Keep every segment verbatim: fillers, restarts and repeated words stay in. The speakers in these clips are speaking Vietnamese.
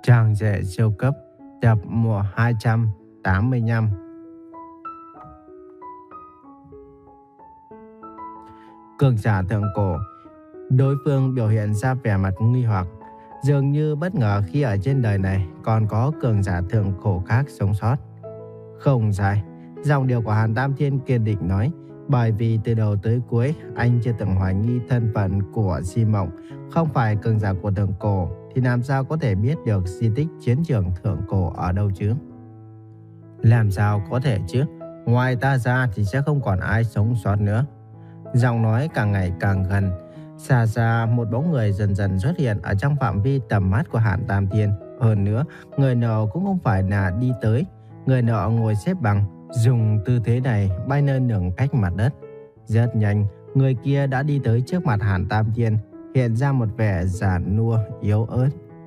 Chàng rể siêu cấp, tập mùa hai trăm tám mươi lăm. Cường giả thượng cổ. Đối phương biểu hiện ra vẻ mặt nghi hoặc, dường như bất ngờ khi ở trên đời này còn có cường giả thượng cổ khác sống sót. Không sai, giọng điệu của Hàn Tam Thiên kiên định nói, bởi vì từ đầu tới cuối anh chưa từng hoài nghi thân phận của Di Mộng không phải cường giả của thượng cổ, thì làm sao có thể biết được di tích chiến trường thượng cổ ở đâu chứ? Làm sao có thể chứ? Ngoài ta ra thì sẽ không còn ai sống sót nữa. Giọng nói càng ngày càng gần. Xa xa một bóng người dần dần xuất hiện ở trong phạm vi tầm mắt của Hàn Tam Thiên. Hơn nữa, người nọ cũng không phải là đi tới. Người nọ ngồi xếp bằng, dùng tư thế này bay nơi nửa cách mặt đất. Rất nhanh, người kia đã đi tới trước mặt Hàn Tam Thiên, hiện ra một vẻ già nua, yếu ớt.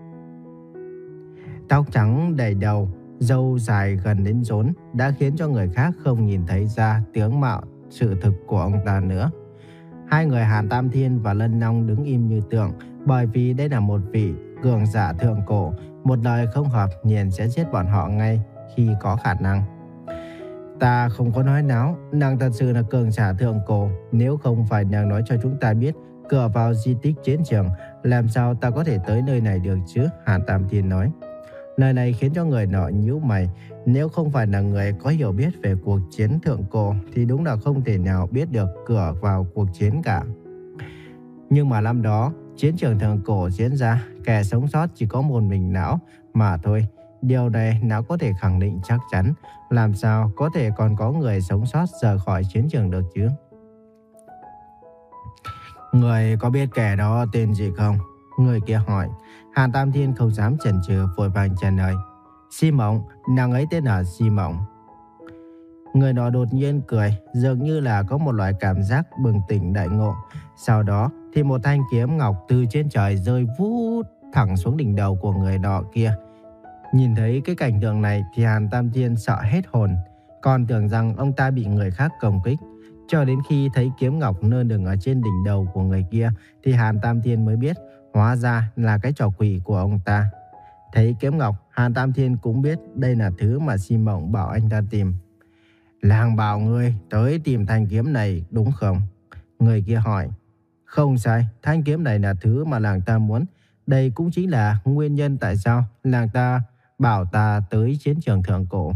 Tóc trắng đầy đầu, râu dài gần đến rốn đã khiến cho người khác không nhìn thấy ra tướng mạo sự thực của ông ta nữa. Hai người Hàn Tam Thiên và Lân Long đứng im như tượng, bởi vì đây là một vị cường giả thượng cổ, một lời không hợp liền sẽ giết bọn họ ngay khi có khả năng. Ta không có nói náo, nàng thật sự là cường giả thượng cổ, nếu không phải nàng nói cho chúng ta biết cửa vào di tích chiến trường, làm sao ta có thể tới nơi này được chứ? Hàn Tam Thiên nói. Lời này khiến cho người nọ nhíu mày. Nếu không phải là người có hiểu biết về cuộc chiến thượng cổ thì đúng là không thể nào biết được cửa vào cuộc chiến cả. Nhưng mà năm đó, chiến trường thượng cổ diễn ra, kẻ sống sót chỉ có một mình não mà thôi. Điều này não có thể khẳng định chắc chắn. Làm sao có thể còn có người sống sót rời khỏi chiến trường được chứ? Người có biết kẻ đó tên gì không? Người kia hỏi. Hàn Tam Thiên không dám chần chừ, vội vàng trả lời. Di Mộng, nàng ấy tên là Di Mộng. Người nọ đột nhiên cười, dường như là có một loại cảm giác bừng tỉnh đại ngộ. Sau đó thì một thanh kiếm ngọc từ trên trời rơi vút thẳng xuống đỉnh đầu của người nọ kia. Nhìn thấy cái cảnh tượng này thì Hàn Tam Thiên sợ hết hồn, còn tưởng rằng ông ta bị người khác công kích. Cho đến khi thấy kiếm ngọc nơ nửng ở trên đỉnh đầu của người kia thì Hàn Tam Thiên mới biết hóa ra là cái trò quỷ của ông ta. Thấy kiếm ngọc, Hàn Tam Thiên cũng biết đây là thứ mà Di Mộng bảo anh ta tìm. Làng bảo ngươi tới tìm thanh kiếm này đúng không? Người kia hỏi. Không sai, thanh kiếm này là thứ mà làng ta muốn. Đây cũng chính là nguyên nhân tại sao làng ta bảo ta tới chiến trường thượng cổ.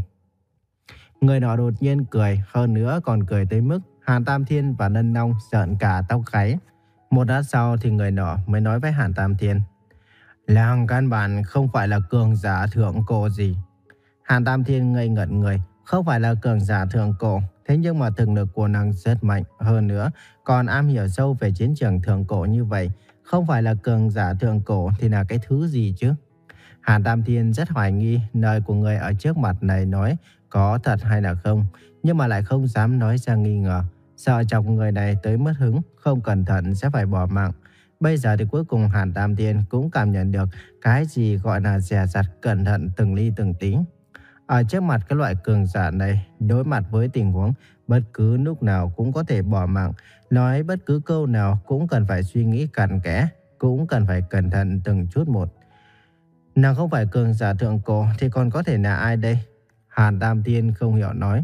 Người nọ đột nhiên cười, hơn nữa còn cười tới mức Hàn Tam Thiên và Lân Long rợn cả tóc gáy. Một lát sau thì người nọ mới nói với Hàn Tam Thiên. Làng căn bản không phải là cường giả thượng cổ gì. Hàn Tam Thiên ngây ngẩn người. Không phải là cường giả thượng cổ, thế nhưng mà thực lực của nàng rất mạnh. Hơn nữa còn am hiểu sâu về chiến trường thượng cổ như vậy. Không phải là cường giả thượng cổ thì là cái thứ gì chứ? Hàn Tam Thiên rất hoài nghi lời của người ở trước mặt này nói có thật hay là không, nhưng mà lại không dám nói ra nghi ngờ, sợ chọc người này tới mất hứng, không cẩn thận sẽ phải bỏ mạng. Bây giờ thì cuối cùng Hàn Tam Thiên cũng cảm nhận được cái gì gọi là dè dặt cẩn thận từng ly từng tí. Ở trước mặt cái loại cường giả này, đối mặt với tình huống bất cứ lúc nào cũng có thể bỏ mạng, nói bất cứ câu nào cũng cần phải suy nghĩ cặn kẽ, cũng cần phải cẩn thận từng chút một. Nàng không phải cường giả thượng cổ thì còn có thể là ai đây? Hàn Tam Thiên không hiểu nói.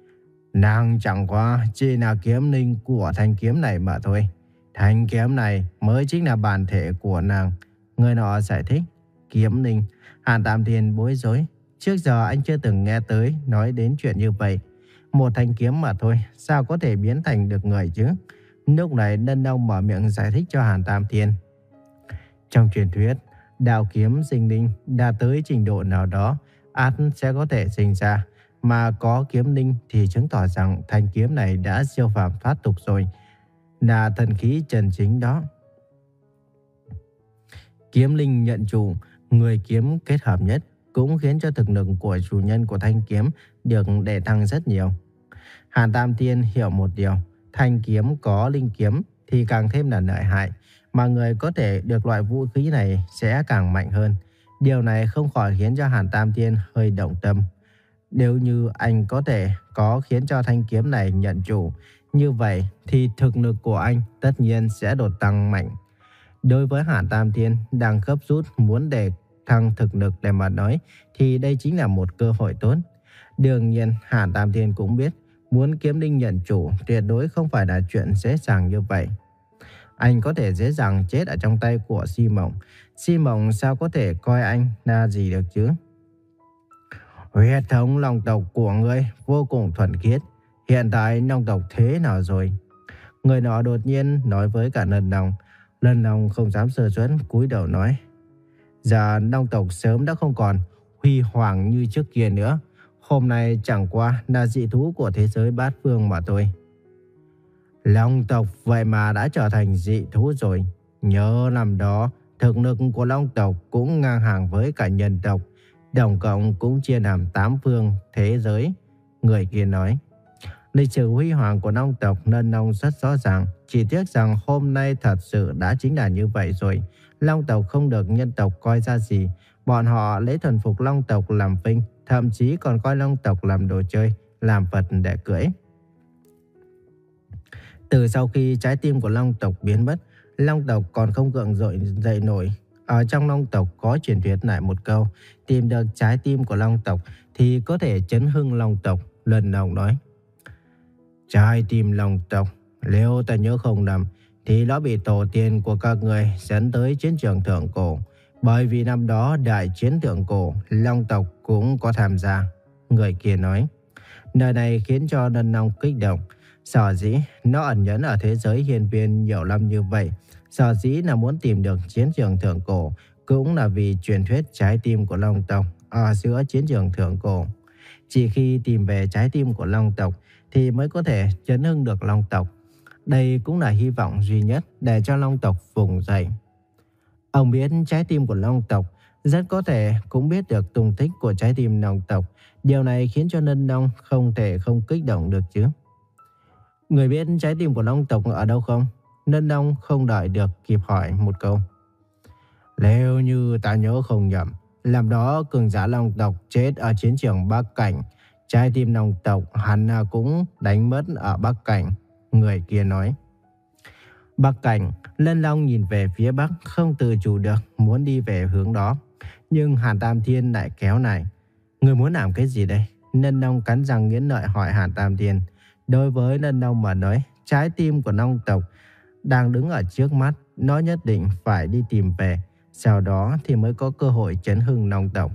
Nàng chẳng qua chỉ là kiếm linh của thanh kiếm này mà thôi. Thanh kiếm này mới chính là bản thể của nàng. Người nọ giải thích. Kiếm linh. Hàn Tam Thiên bối rối. Trước giờ anh chưa từng nghe tới nói đến chuyện như vậy. Một thanh kiếm mà thôi, sao có thể biến thành được người chứ? Lúc này Lân Long mở miệng giải thích cho Hàn Tam Thiên. Trong truyền thuyết, đạo kiếm sinh linh đã tới trình độ nào đó, ắt sẽ có thể sinh ra. Mà có kiếm linh thì chứng tỏ rằng thanh kiếm này đã siêu phàm thoát tục rồi, là thần khí chân chính đó. Kiếm linh nhận chủ, người kiếm kết hợp nhất, cũng khiến cho thực lực của chủ nhân của thanh kiếm được đề thăng rất nhiều. Hàn Tam Thiên hiểu một điều, thanh kiếm có linh kiếm thì càng thêm là lợi hại, mà người có thể được loại vũ khí này sẽ càng mạnh hơn. Điều này không khỏi khiến cho Hàn Tam Thiên hơi động tâm. Nếu như anh có thể có khiến cho thanh kiếm này nhận chủ, như vậy thì thực lực của anh tất nhiên sẽ đột tăng mạnh. Đối với Hàn Tam Thiên đang gấp rút muốn đề thăng thực lực để mà nói thì đây chính là một cơ hội tốt. Đương nhiên Hàn Tam Thiên cũng biết muốn kiếm Đinh nhận chủ tuyệt đối không phải là chuyện dễ dàng như vậy. Anh có thể dễ dàng chết ở trong tay của Si Mộng. Si Mộng sao có thể coi anh là gì được chứ? Huyết thống long tộc của ngươi vô cùng thuần khiết. Hiện tại long tộc thế nào rồi? Người nọ đột nhiên nói với cả Lân Long. Lân Long không dám sơ suất, cúi đầu nói: Giờ long tộc sớm đã không còn huy hoàng như trước kia nữa. Hôm nay chẳng qua là dị thú của thế giới bát phương mà thôi. Long tộc vậy mà đã trở thành dị thú rồi. Nhớ năm đó thực lực của long tộc cũng ngang hàng với cả nhân tộc, tổng cộng cũng chia làm tám phương thế giới. Người kia nói: Lịch sử huy hoàng của long tộc Lân Long rất rõ ràng. Chỉ tiếc rằng hôm nay thật sự đã chính là như vậy rồi. Long tộc không được nhân tộc coi ra gì. Bọn họ lấy thuần phục long tộc làm vinh, thậm chí còn coi long tộc làm đồ chơi, làm vật để cưỡi. Từ sau khi trái tim của long tộc biến mất, long tộc còn không gượng dậy dậy nổi. Ở trong long tộc có truyền thuyết lại một câu: tìm được trái tim của long tộc thì có thể chấn hưng long tộc. Lân Long nói: Trái tim long tộc, nếu ta nhớ không nhầm thì nó bị tổ tiên của các người dẫn tới chiến trường thượng cổ. Bởi vì năm đó đại chiến thượng cổ, long tộc cũng có tham gia. Người kia nói. Nơi này khiến cho Lân Long kích động. Sở dĩ nó ẩn nhẫn ở thế giới hiên viên nhiều năm như vậy, sở dĩ là muốn tìm được chiến trường thượng cổ, cũng là vì truyền thuyết trái tim của long tộc ở giữa chiến trường thượng cổ. Chỉ khi tìm về trái tim của long tộc thì mới có thể chấn hưng được long tộc. Đây cũng là hy vọng duy nhất để cho long tộc vùng dậy. Ông biết trái tim của long tộc, rất có thể cũng biết được tung tích của trái tim long tộc. Điều này khiến cho Lân Long không thể không kích động được chứ. Người biết trái tim của long tộc ở đâu không? Lân Long không đợi được kịp hỏi một câu. Nếu như ta nhớ không nhầm, làm đó cường giả long tộc chết ở chiến trường Bắc Cảnh. Trái tim long tộc hẳn cũng đánh mất ở Bắc Cảnh. Người kia nói. Bắc Cảnh. Lân Long nhìn về phía Bắc, không tự chủ được muốn đi về hướng đó. Nhưng Hàn Tam Thiên lại kéo lại. Người muốn làm cái gì đây? Lân Long cắn răng nghiến lợi hỏi Hàn Tam Thiên. Đối với Lân Long mà nói, trái tim của long tộc đang đứng ở trước mắt, nó nhất định phải đi tìm về. Sau đó thì mới có cơ hội chấn hưng long tộc.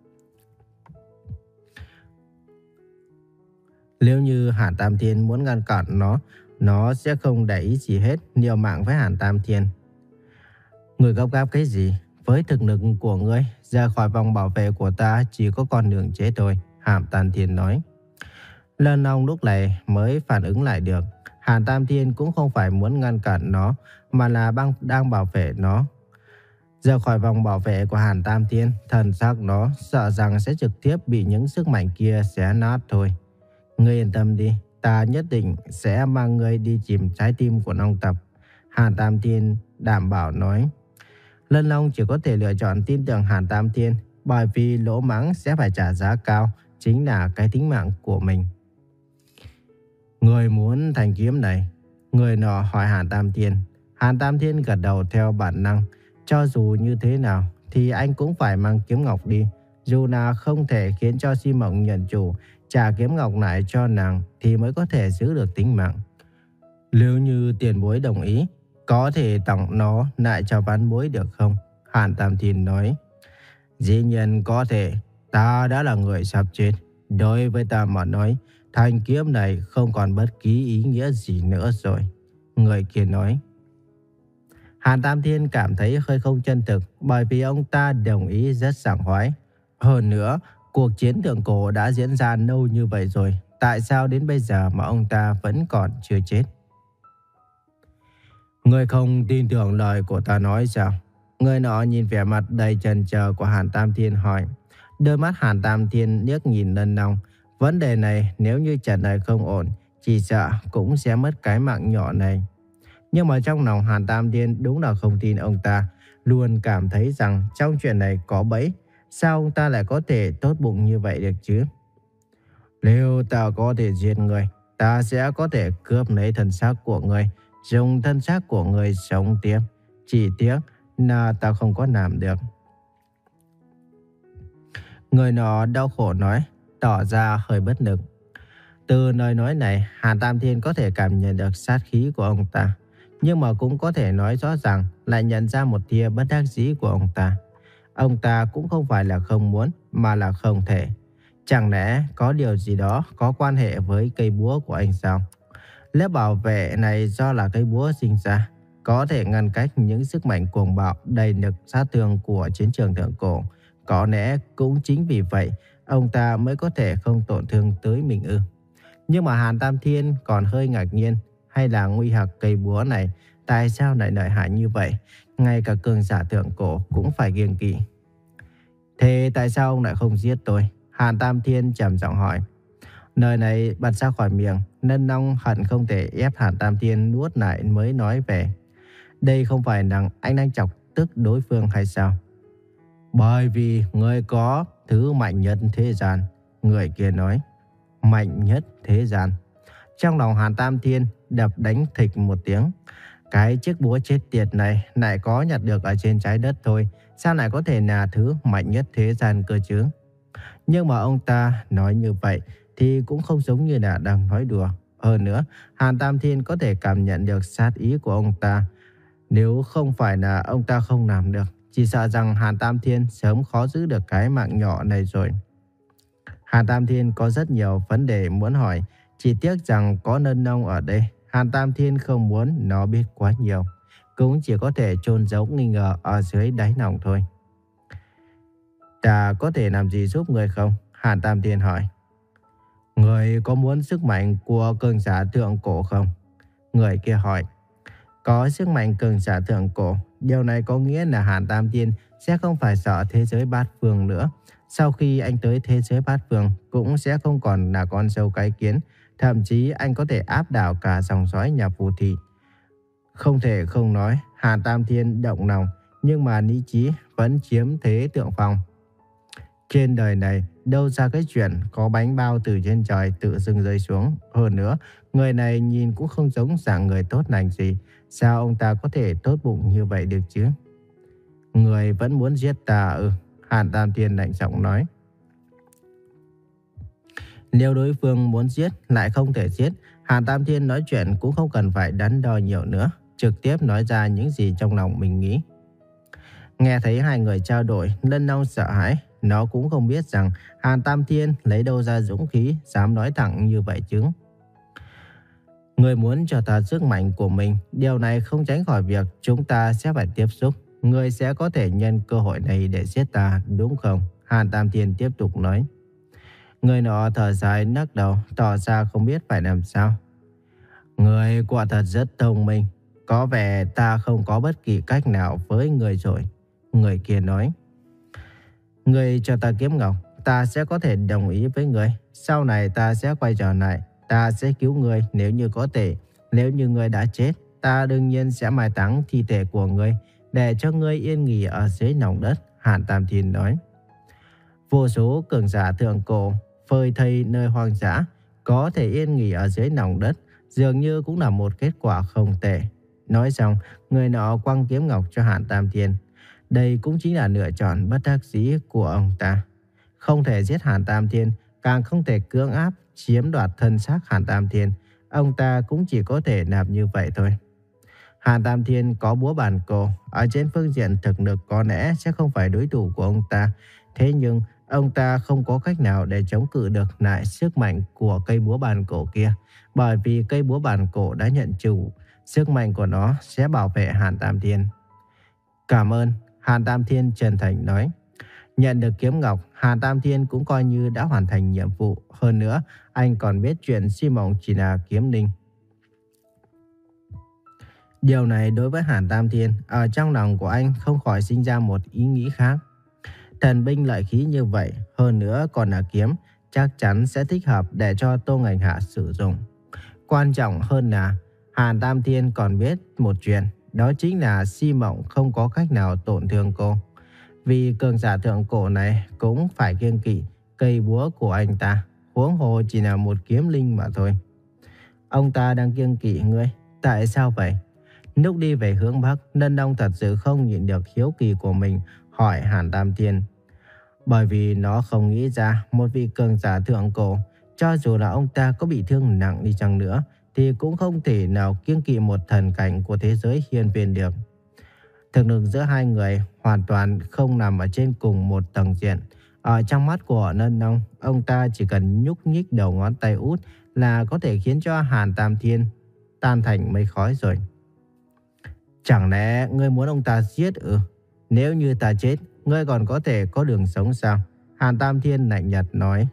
Nếu như Hàn Tam Thiên muốn ngăn cản nó, nó sẽ không để ý gì hết, liều mạng với Hàn Tam Thiên. Người gấp gáp cái gì? Với thực lực của ngươi, ra khỏi vòng bảo vệ của ta chỉ có con đường chết thôi, Hàn Tam Thiên nói. Lân Long lúc này mới phản ứng lại được. Hàn Tam Thiên cũng không phải muốn ngăn cản nó, mà là băng đang bảo vệ nó. Ra khỏi vòng bảo vệ của Hàn Tam Thiên, thần sắc nó sợ rằng sẽ trực tiếp bị những sức mạnh kia xé nát thôi. Ngươi yên tâm đi, ta nhất định sẽ mang ngươi đi chìm trái tim của long tộc, Hàn Tam Thiên đảm bảo nói. Lân Long chỉ có thể lựa chọn tin tưởng Hàn Tam Thiên, bởi vì lỗ mãng sẽ phải trả giá cao, chính là cái tính mạng của mình. Người muốn thanh kiếm này? Người nọ hỏi Hàn Tam Thiên. Hàn Tam Thiên gật đầu theo bản năng. Cho dù như thế nào thì anh cũng phải mang kiếm ngọc đi. Dù là không thể khiến cho Si Mộng nhận chủ, trả kiếm ngọc lại cho nàng thì mới có thể giữ được tính mạng. Nếu như tiền bối đồng ý, có thể tặng nó lại cho ván bối được không? Hàn Tam Thiên nói. Dĩ nhiên có thể, ta đã là người sắp chết. Đối với ta mà nói, thanh kiếm này không còn bất kỳ ý nghĩa gì nữa rồi. Người kia nói. Hàn Tam Thiên cảm thấy hơi không chân thực, bởi vì ông ta đồng ý rất sảng khoái. Hơn nữa, cuộc chiến thượng cổ đã diễn ra lâu như vậy rồi, tại sao đến bây giờ mà ông ta vẫn còn chưa chết? Người không tin tưởng lời của ta nói sao? Người nọ nhìn vẻ mặt đầy chần chờ của Hàn Tam Thiên hỏi. Đôi mắt Hàn Tam Thiên liếc nhìn Lân Long. Vấn đề này nếu như trả lời không ổn, chỉ sợ cũng sẽ mất cái mạng nhỏ này. Nhưng mà trong lòng Hàn Tam Thiên đúng là không tin ông ta, luôn cảm thấy rằng trong chuyện này có bẫy. Sao ông ta lại có thể tốt bụng như vậy được chứ? Nếu ta có thể giết người, ta sẽ có thể cướp lấy thân xác của người, dùng thân xác của người sống tiếp. Chỉ tiếc là ta không có làm được. Người nọ đau khổ nói, tỏ ra hơi bất lực. Từ lời nói này, Hàn Tam Thiên có thể cảm nhận được sát khí của ông ta, nhưng mà cũng có thể nói rõ ràng lại nhận ra một tia bất đắc dĩ của ông ta. Ông ta cũng không phải là không muốn, mà là không thể. Chẳng lẽ có điều gì đó có quan hệ với cây búa của anh sao? Lớp bảo vệ này do là cây búa sinh ra, có thể ngăn cách những sức mạnh cuồng bạo đầy lực sát thương của chiến trường thượng cổ. Có lẽ cũng chính vì vậy, ông ta mới có thể không tổn thương tới mình ư. Nhưng mà Hàn Tam Thiên còn hơi ngạc nhiên, hay là nguy hặc cây búa này tại sao lại lợi hại như vậy, ngay cả cường giả thượng cổ cũng phải kiêng kỵ. Thế tại sao ông lại không giết tôi? Hàn Tam Thiên trầm giọng hỏi. Lời này bật ra khỏi miệng, Nân Long hận không thể ép Hàn Tam Thiên nuốt lại mới nói về. Đây không phải rằng anh đang chọc tức đối phương hay sao? Bởi vì người có thứ mạnh nhất thế gian, người kia nói. Mạnh nhất thế gian. Trong lòng Hàn Tam Thiên đập đánh thịch một tiếng. Cái chiếc búa chết tiệt này lại có nhặt được ở trên trái đất thôi, sao lại có thể là thứ mạnh nhất thế gian cơ chứ? Nhưng mà ông ta nói như vậy thì cũng không giống như là đang nói đùa. Hơn nữa, Hàn Tam Thiên có thể cảm nhận được sát ý của ông ta. Nếu không phải là ông ta không làm được, chỉ sợ rằng Hàn Tam Thiên sớm khó giữ được cái mạng nhỏ này rồi. Hàn Tam Thiên có rất nhiều vấn đề muốn hỏi, chỉ tiếc rằng có Nân Long ở đây. Hàn Tam Thiên không muốn nó biết quá nhiều, cũng chỉ có thể chôn giấu nghi ngờ ở dưới đáy lòng thôi. Ta có thể làm gì giúp người không? Hàn Tam Thiên hỏi. Người có muốn sức mạnh của cường giả thượng cổ không? Người kia hỏi. Có sức mạnh cường giả thượng cổ, điều này có nghĩa là Hàn Tam Thiên sẽ không phải sợ thế giới bát phương nữa. Sau khi anh tới thế giới bát phương, cũng sẽ không còn là con sâu cái kiến. Thậm chí anh có thể áp đảo cả dòng dõi nhà Phù Thị. Không thể không nói, Hàn Tam Thiên động lòng, nhưng mà lý trí vẫn chiếm thế thượng phong. Trên đời này, đâu ra cái chuyện có bánh bao từ trên trời tự dưng rơi xuống. Hơn nữa, người này nhìn cũng không giống dạng người tốt lành gì. Sao ông ta có thể tốt bụng như vậy được chứ? Người vẫn muốn giết ta ư? Ừ. Hàn Tam Thiên lạnh giọng nói. Nếu đối phương muốn giết lại không thể giết, Hàn Tam Thiên nói chuyện cũng không cần phải đắn đo nhiều nữa, trực tiếp nói ra những gì trong lòng mình nghĩ. Nghe thấy hai người trao đổi, Nân Long sợ hãi. Nó cũng không biết rằng Hàn Tam Thiên lấy đâu ra dũng khí dám nói thẳng như vậy chứ. Người muốn cho ta sức mạnh của mình, điều này không tránh khỏi việc chúng ta sẽ phải tiếp xúc. Người sẽ có thể nhân cơ hội này để giết ta, đúng không? Hàn Tam Thiên tiếp tục nói. Người nọ thở dài lắc đầu, tỏ ra không biết phải làm sao. Người quả thật rất thông minh. Có vẻ ta không có bất kỳ cách nào với người rồi. Người kia nói. Người cho ta kiếm ngọc, ta sẽ có thể đồng ý với người. Sau này ta sẽ quay trở lại. Ta sẽ cứu người nếu như có thể. Nếu như người đã chết, ta đương nhiên sẽ mai táng thi thể của người để cho ngươi yên nghỉ ở dưới lòng đất. Hàn Tam Thiên nói. Vô số cường giả thượng cổ phơi thây nơi hoang dã có thể yên nghỉ ở dưới lòng đất, dường như cũng là một kết quả không tệ. Nói xong, người nọ quăng kiếm ngọc cho Hàn Tam Thiên. Đây cũng chính là lựa chọn bất đắc dĩ của ông ta. Không thể giết Hàn Tam Thiên, càng không thể cưỡng áp chiếm đoạt thân xác Hàn Tam Thiên. Ông ta cũng chỉ có thể làm như vậy thôi. Hàn Tam Thiên có búa bàn cổ, ở trên phương diện thực lực có lẽ sẽ không phải đối thủ của ông ta. Thế nhưng ông ta không có cách nào để chống cự được lại sức mạnh của cây búa bàn cổ kia. Bởi vì cây búa bàn cổ đã nhận chủ, sức mạnh của nó sẽ bảo vệ Hàn Tam Thiên. Cảm ơn, Hàn Tam Thiên chân thành nói. Nhận được kiếm ngọc, Hàn Tam Thiên cũng coi như đã hoàn thành nhiệm vụ. Hơn nữa, anh còn biết chuyện Si Mộng chỉ là kiếm linh. Điều này đối với Hàn Tam Thiên, ở trong lòng của anh không khỏi sinh ra một ý nghĩ khác. Thần binh lợi khí như vậy, hơn nữa còn là kiếm, chắc chắn sẽ thích hợp để cho Tô Ngành Hạ sử dụng. Quan trọng hơn là Hàn Tam Thiên còn biết một chuyện, đó chính là Si Mộng không có cách nào tổn thương cô. Vì cường giả thượng cổ này cũng phải kiêng kỵ cây búa của anh ta, huống hồ chỉ là một kiếm linh mà thôi. Ông ta đang kiêng kỵ ngươi, tại sao vậy? Lúc đi về hướng Bắc, Nân Long thật sự không nhịn được hiếu kỳ của mình, hỏi Hàn Tam Thiên. Bởi vì nó không nghĩ ra một vị cường giả thượng cổ, cho dù là ông ta có bị thương nặng đi chăng nữa, thì cũng không thể nào kiêng kỵ một thần cảnh của thế giới hiên viên được. Thực lực giữa hai người hoàn toàn không nằm ở trên cùng một tầng diện. Ở trong mắt của Nân Nông, ông ta chỉ cần nhúc nhích đầu ngón tay út là có thể khiến cho Hàn Tam Thiên tan thành mây khói rồi. Chẳng lẽ ngươi muốn ông ta giết ư? Nếu như ta chết, ngươi còn có thể có đường sống sao? Hàn Tam Thiên lạnh nhạt nói.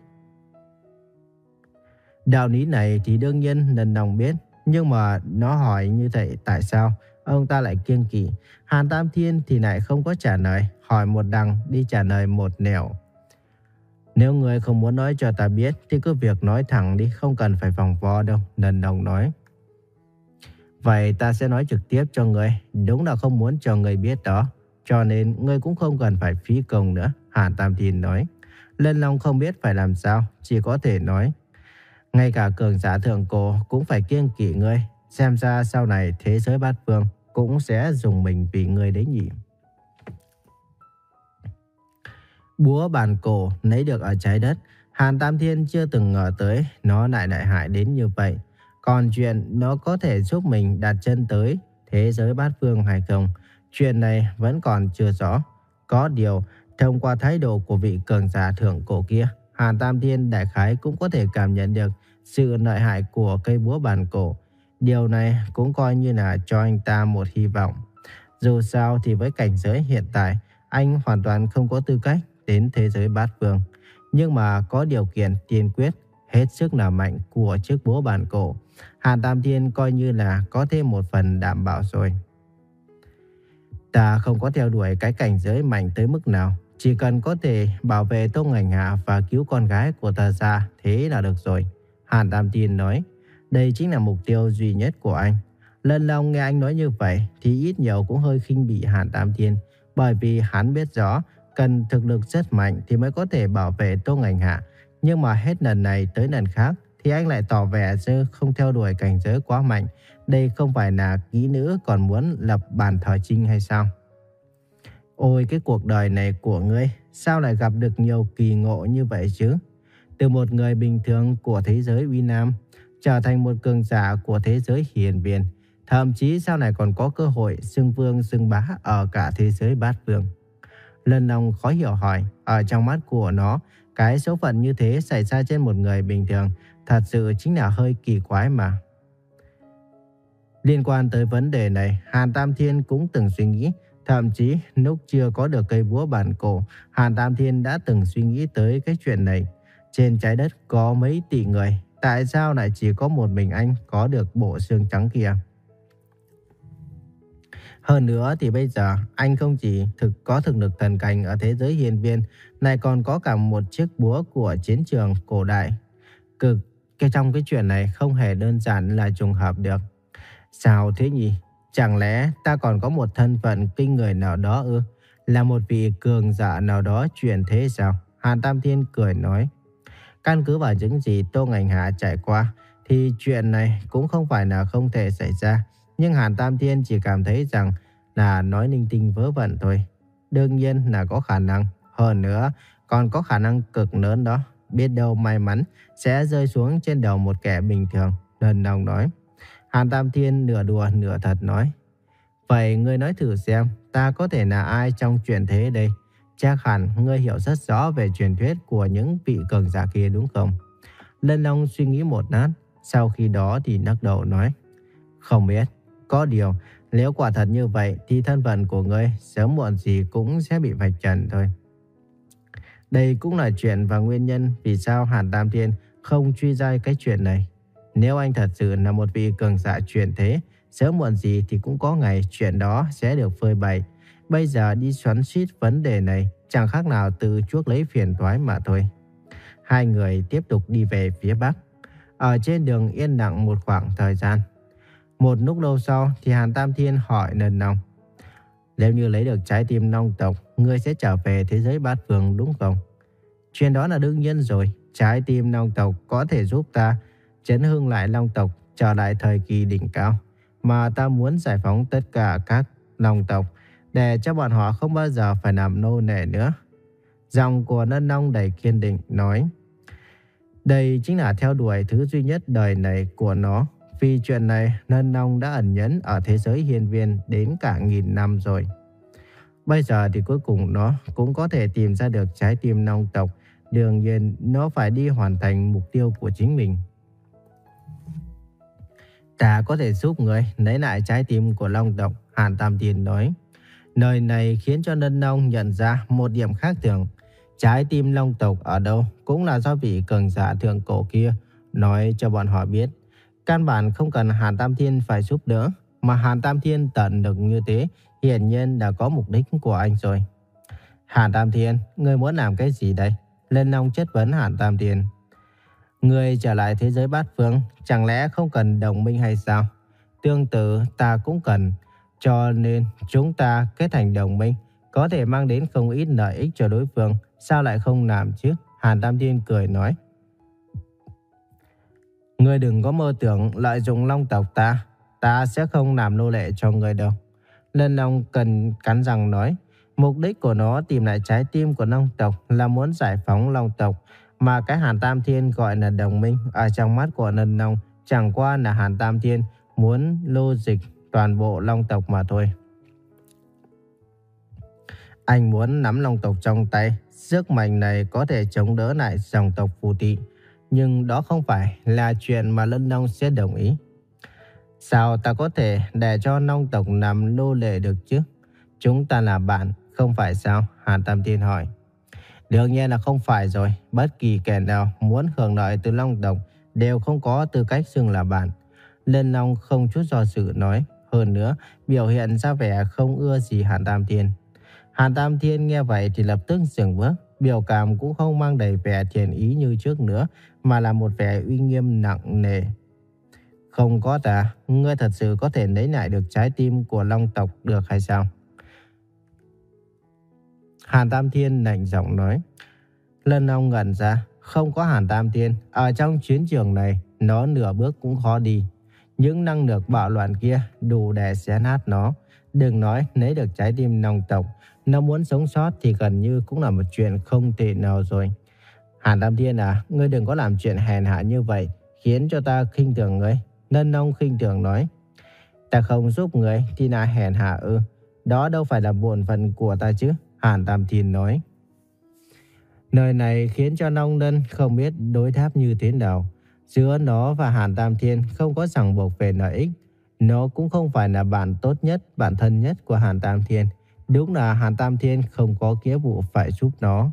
Đạo lý này thì đương nhiên Nân Nông biết, nhưng mà nó hỏi như vậy tại sao ông ta lại kiêng kỵ? Hàn Tam Thiên thì lại không có trả lời, hỏi một đằng đi trả lời một nẻo. Nếu ngươi không muốn nói cho ta biết thì cứ việc nói thẳng đi, không cần phải vòng vo đâu, Nân Nông nói. Vậy ta sẽ nói trực tiếp cho ngươi, đúng là không muốn cho ngươi biết đó, cho nên ngươi cũng không cần phải phí công nữa, Hàn Tam Thiên nói. Nân Nông không biết phải làm sao, chỉ có thể nói. Ngay cả cường giả thượng cổ cũng phải kiêng kỵ ngươi, xem ra sau này thế giới bát phương cũng sẽ dùng mình vì ngươi đấy nhỉ. Búa bàn cổ lấy được ở trái đất, Hàn Tam Thiên chưa từng ngờ tới nó lại đại hại đến như vậy. Còn chuyện nó có thể giúp mình đặt chân tới thế giới bát phương hay không, chuyện này vẫn còn chưa rõ. Có điều, thông qua thái độ của vị cường giả thượng cổ kia, Hàn Tam Thiên đại khái cũng có thể cảm nhận được sự lợi hại của cây búa bàn cổ. Điều này cũng coi như là cho anh ta một hy vọng. Dù sao thì với cảnh giới hiện tại, anh hoàn toàn không có tư cách đến thế giới bát phương. Nhưng mà có điều kiện tiên quyết hết sức là mạnh của chiếc búa bàn cổ, Hàn Tam Thiên coi như là có thêm một phần đảm bảo rồi. Ta không có theo đuổi cái cảnh giới mạnh tới mức nào, chỉ cần có thể bảo vệ Tô Ngành Hạ và cứu con gái của ta ra, thế là được rồi, Hàn Tam Thiên nói. Đây chính là mục tiêu duy nhất của anh. Lần lòng nghe anh nói như vậy thì ít nhiều cũng hơi khinh bỉ Hàn Tam Thiên, bởi vì hắn biết rõ cần thực lực rất mạnh thì mới có thể bảo vệ Tô Ngành Hạ. Nhưng mà hết lần này tới lần khác thì anh lại tỏ vẻ như không theo đuổi cảnh giới quá mạnh. Đây không phải là kỹ nữ còn muốn lập bàn thờ Trinh hay sao? Ôi cái cuộc đời này của ngươi, sao lại gặp được nhiều kỳ ngộ như vậy chứ? Từ một người bình thường của thế giới uy nam trở thành một cường giả của thế giới hiền viên, thậm chí sau này còn có cơ hội xưng vương xưng bá ở cả thế giới bát phương. Lần lòng khó hiểu hỏi, ở trong mắt của nó, cái số phận như thế xảy ra trên một người bình thường thật sự chính là hơi kỳ quái mà. Liên quan tới vấn đề này, Hàn Tam Thiên cũng từng suy nghĩ. Thậm chí lúc chưa có được cây búa bàn cổ, Hàn Tam Thiên đã từng suy nghĩ tới cái chuyện này. Trên trái đất có mấy tỷ người, tại sao lại chỉ có một mình anh có được bộ xương trắng kia? Hơn nữa thì bây giờ anh không chỉ thực có thực lực thần cảnh ở thế giới hiên viên, lại còn có cả một chiếc búa của chiến trường cổ đại. Cực, cái trong cái chuyện này không hề đơn giản là trùng hợp được. Sao thế nhỉ? Chẳng lẽ ta còn có một thân phận kinh người nào đó ư? Là một vị cường giả nào đó truyền thế sao? Hàn Tam Thiên cười nói. Căn cứ vào những gì Tô Ngành Hạ trải qua thì chuyện này cũng không phải là không thể xảy ra. Nhưng Hàn Tam Thiên chỉ cảm thấy rằng là nói linh tinh vớ vẩn thôi. Đương nhiên là có khả năng. Hơn nữa còn có khả năng cực lớn đó. Biết đâu may mắn sẽ rơi xuống trên đầu một kẻ bình thường. Lần đầu nói. Hàn Tam Thiên nửa đùa nửa thật nói. Vậy ngươi nói thử xem, ta có thể là ai trong truyền thế đây? Chắc hẳn ngươi hiểu rất rõ về truyền thuyết của những vị cường giả kia đúng không? Lân Long suy nghĩ một lát, sau khi đó thì lắc đầu nói. Không biết, có điều, nếu quả thật như vậy thì thân phận của ngươi sớm muộn gì cũng sẽ bị vạch trần thôi. Đây cũng là chuyện và nguyên nhân vì sao Hàn Tam Thiên không truy ra cái chuyện này. Nếu anh thật sự là một vị cường giả truyền thế, sớm muộn gì thì cũng có ngày chuyện đó sẽ được phơi bày. Bây giờ đi xoắn xuýt vấn đề này chẳng khác nào từ chuốc lấy phiền toái mà thôi. Hai người tiếp tục đi về phía bắc. Ở trên đường yên lặng một khoảng thời gian. Một lúc lâu sau thì Hàn Tam Thiên hỏi Nân Nông. Nếu như lấy được trái tim Long tộc, ngươi sẽ trở về thế giới bát phương đúng không? Chuyện đó là đương nhiên rồi. Trái tim Long tộc có thể giúp ta chấn hưng lại Long tộc trở lại thời kỳ đỉnh cao. Mà ta muốn giải phóng tất cả các Long tộc để cho bọn họ không bao giờ phải làm nô lệ nữa. Giọng của Nân Nông đầy kiên định nói: đây chính là theo đuổi thứ duy nhất đời này của nó. Vì chuyện này, Nân Nông đã ẩn nhẫn ở thế giới hiên viên đến cả nghìn năm rồi. Bây giờ thì cuối cùng nó cũng có thể tìm ra được trái tim Long tộc. Đương nhiên, nó phải đi hoàn thành mục tiêu của chính mình. Ta có thể giúp người lấy lại trái tim của Long tộc, Hàn Tam Thiên nói. Lời này khiến cho Nân Nông nhận ra một điểm khác thường. Trái tim Long tộc ở đâu cũng là do vị cường giả thượng cổ kia nói cho bọn họ biết. Căn bản không cần Hàn Tam Thiên phải giúp đỡ, mà Hàn Tam Thiên tận lực như thế, hiển nhiên đã có mục đích của anh rồi. Hàn Tam Thiên, ngươi muốn làm cái gì đây? Lân Long chất vấn Hàn Tam Thiên. Ngươi trở lại thế giới bát phương, chẳng lẽ không cần đồng minh hay sao? Tương tự ta cũng cần, cho nên chúng ta kết thành đồng minh, có thể mang đến không ít lợi ích cho đối phương. Sao lại không làm chứ? Hàn Tam Thiên cười nói. Ngươi đừng có mơ tưởng lợi dụng Long tộc ta. Ta sẽ không làm nô lệ cho ngươi đâu. Lân Long cần cắn răng nói. Mục đích của nó tìm lại trái tim của Long tộc là muốn giải phóng Long tộc. Mà cái Hàn Tam Thiên gọi là đồng minh ở trong mắt của Lân Long chẳng qua là Hàn Tam Thiên muốn lô dịch toàn bộ Long tộc mà thôi. Anh muốn nắm Long tộc trong tay. Sức mạnh này có thể chống đỡ lại dòng tộc Phù Tị. Nhưng đó không phải là chuyện mà Lân Long sẽ đồng ý. Sao ta có thể để cho Long tộc nằm nô lệ được chứ? Chúng ta là bạn, không phải sao? Hàn Tam Thiên hỏi. Đương nhiên là không phải rồi. Bất kỳ kẻ nào muốn hưởng lợi từ Long tộc đều không có tư cách xưng là bạn. Lân Long không chút do dự nói. Hơn nữa, biểu hiện ra vẻ không ưa gì Hàn Tam Thiên. Hàn Tam Thiên nghe vậy thì lập tức dừng bước. Biểu cảm cũng không mang đầy vẻ thiện ý như trước nữa, mà là một vẻ uy nghiêm nặng nề. Không có ta, ngươi thật sự có thể lấy lại được trái tim của Long tộc được hay sao? Hàn Tam Thiên lạnh giọng nói. Lân Long ngẩn ra, không có Hàn Tam Thiên, ở trong chiến trường này, nó nửa bước cũng khó đi. Những năng lực bạo loạn kia đủ để xé nát nó. Đừng nói lấy được trái tim Long tộc, nó muốn sống sót thì gần như cũng là một chuyện không thể nào rồi. Hàn Tam Thiên à, ngươi đừng có làm chuyện hèn hạ như vậy, khiến cho ta khinh thường ngươi. Lân Long khinh thường nói. Ta không giúp ngươi thì là hèn hạ ư? Đó đâu phải là bổn phận của ta chứ? Hàn Tam Thiên nói. Lời này khiến cho Long Lân không biết đối đáp như thế nào. Giữa nó và Hàn Tam Thiên không có ràng buộc về lợi ích. Nó cũng không phải là bạn tốt nhất, bạn thân nhất của Hàn Tam Thiên. Đúng là Hàn Tam Thiên không có nghĩa vụ phải giúp nó.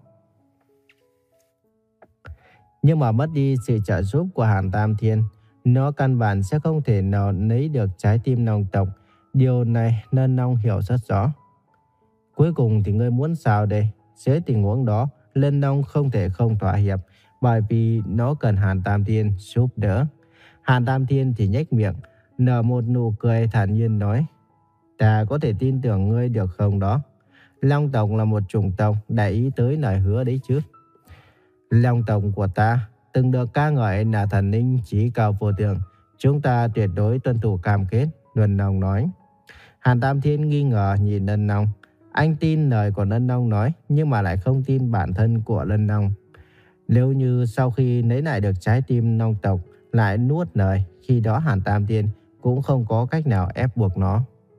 Nhưng mà mất đi sự trợ giúp của Hàn Tam Thiên, nó căn bản sẽ không thể nào lấy được trái tim Long tộc. Điều này Lân Long hiểu rất rõ. Cuối cùng thì ngươi muốn sao đây? Dưới tình huống đó, Lân Long không thể không thỏa hiệp, bởi vì nó cần Hàn Tam Thiên giúp đỡ. Hàn Tam Thiên thì nhếch miệng, nở một nụ cười thản nhiên nói. Ta có thể tin tưởng ngươi được không đó? Long tộc là một chủng tộc để ý tới lời hứa đấy chứ. Long tộc của ta từng được ca ngợi là thần linh trí cao vô thượng. Chúng ta tuyệt đối tuân thủ cam kết, Lân Long nói. Hàn Tam Thiên nghi ngờ nhìn Lân Long. Anh tin lời của Lân Long nói, nhưng mà lại không tin bản thân của Lân Long. Nếu như sau khi lấy lại được trái tim Long tộc lại nuốt lời, khi đó Hàn Tam Thiên cũng không có cách nào ép buộc nó.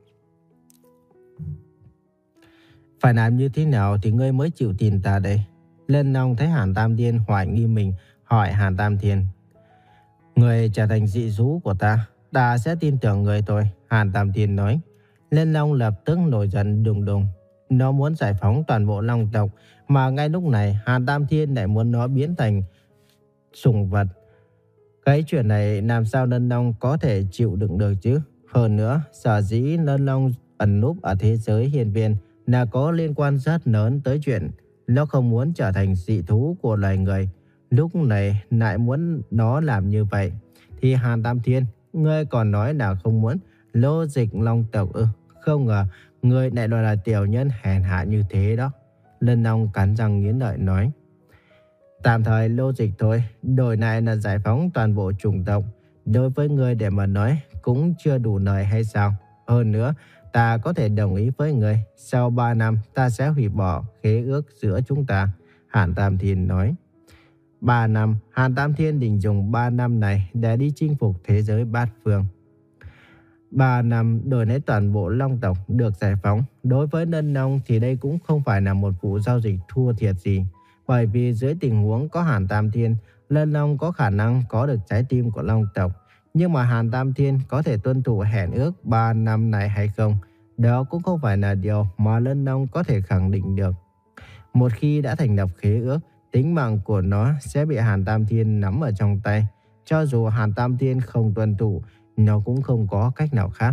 Phải làm như thế nào thì ngươi mới chịu tin ta đây? Lân Long thấy Hàn Tam Thiên hoài nghi mình, hỏi Hàn Tam Thiên. Người trở thành dị thú của ta, ta sẽ tin tưởng người thôi, Hàn Tam Thiên nói. Lân Long lập tức nổi giận đùng đùng. Nó muốn giải phóng toàn bộ Long tộc, mà ngay lúc này Hàn Tam Thiên lại muốn nó biến thành sủng vật. Cái chuyện này làm sao Lân Long có thể chịu đựng được chứ? Hơn nữa, sở dĩ Lân Long ẩn núp ở thế giới hiên viên là có liên quan rất lớn tới chuyện nó không muốn trở thành dị thú của loài người. Lúc này lại muốn nó làm như vậy, thì Hàn Tam Thiên, ngươi còn nói là không muốn lô dịch Long tộc ư? Không ngờ ngươi lại đòi là tiểu nhân hèn hạ như thế đó. Lân Long cắn răng nghiến lợi nói. Tạm thời lô dịch thôi, đổi lại là giải phóng toàn bộ chủng tộc. Đối với ngươi để mà nói cũng chưa đủ lời hay sao? Hơn nữa, ta có thể đồng ý với ngươi, sau ba năm ta sẽ hủy bỏ khế ước giữa chúng ta. Hàn Tam Thiên nói. Ba năm, Hàn Tam Thiên định dùng ba năm này để đi chinh phục thế giới bát phương. Ba năm đổi lấy toàn bộ Long tộc được giải phóng. Đối với Lân Long thì đây cũng không phải là một vụ giao dịch thua thiệt gì. Bởi vì dưới tình huống có Hàn Tam Thiên, Lân Long có khả năng có được trái tim của Long tộc. Nhưng mà Hàn Tam Thiên có thể tuân thủ hẹn ước ba năm này hay không, đó cũng không phải là điều mà Lân Long có thể khẳng định được. Một khi đã thành lập khế ước, tính mạng của nó sẽ bị Hàn Tam Thiên nắm ở trong tay. Cho dù Hàn Tam Thiên không tuân thủ, nó cũng không có cách nào khác.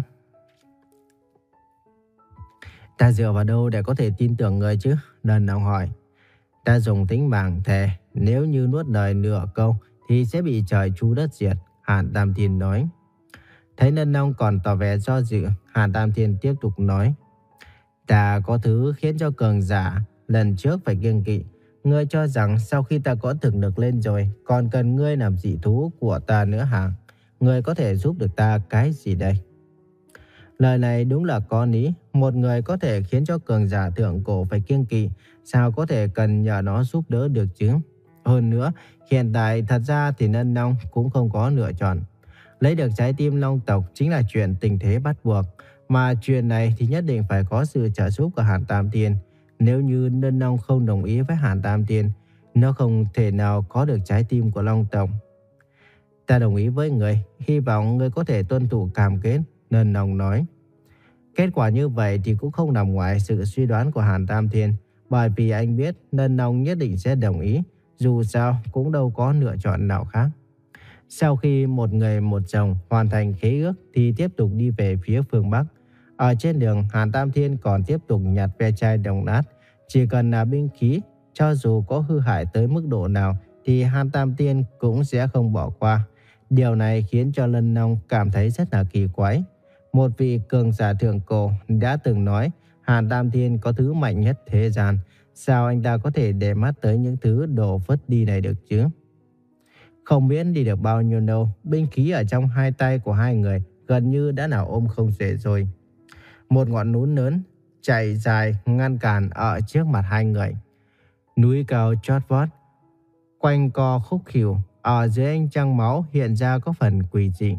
Ta dựa vào đâu để có thể tin tưởng người chứ? Lân Long hỏi. Ta dùng tính mạng thề, nếu như nuốt lời nửa câu thì sẽ bị trời chu đất diệt, Hàn Tam Thiên nói. Thấy Lân Long còn tỏ vẻ do dự, Hàn Tam Thiên tiếp tục nói. Ta có thứ khiến cho cường giả lần trước phải kiêng kỵ. Ngươi cho rằng sau khi ta có thực lực lên rồi, còn cần ngươi làm dị thú của ta nữa hả? Ngươi có thể giúp được ta cái gì đây? Lời này đúng là có lý. Một người có thể khiến cho cường giả thượng cổ phải kiêng kỵ, sao có thể cần nhờ nó giúp đỡ được chứ? Hơn nữa, hiện tại thật ra thì Lân Long cũng không có lựa chọn. Lấy được trái tim Long tộc chính là chuyện tình thế bắt buộc. Mà chuyện này thì nhất định phải có sự trợ giúp của Hàn Tam Thiên. Nếu như Lân Long không đồng ý với Hàn Tam Thiên, nó không thể nào có được trái tim của Long tộc. Ta đồng ý với người, hy vọng người có thể tuân thủ cam kết, Lân Long nói. Kết quả như vậy thì cũng không nằm ngoài sự suy đoán của Hàn Tam Thiên, bởi vì anh biết Lân Long nhất định sẽ đồng ý, dù sao cũng đâu có lựa chọn nào khác. Sau khi một người một chồng hoàn thành khế ước thì tiếp tục đi về phía phương Bắc. Ở trên đường, Hàn Tam Thiên còn tiếp tục nhặt ve chai đồng nát. Chỉ cần là binh khí, cho dù có hư hại tới mức độ nào thì Hàn Tam Thiên cũng sẽ không bỏ qua. Điều này khiến cho Lân Long cảm thấy rất là kỳ quái. Một vị cường giả thượng cổ đã từng nói Hàn Tam Thiên có thứ mạnh nhất thế gian. Sao anh ta có thể để mắt tới những thứ đồ vứt đi này được chứ? Không biết đi được bao nhiêu lâu, binh khí ở trong hai tay của hai người gần như đã nào ôm không xuể rồi. Một ngọn núi lớn chạy dài ngăn cản ở trước mặt hai người. Núi cao chót vót, quanh co khúc khỉu, ở dưới ánh trăng máu hiện ra có phần quỷ dị.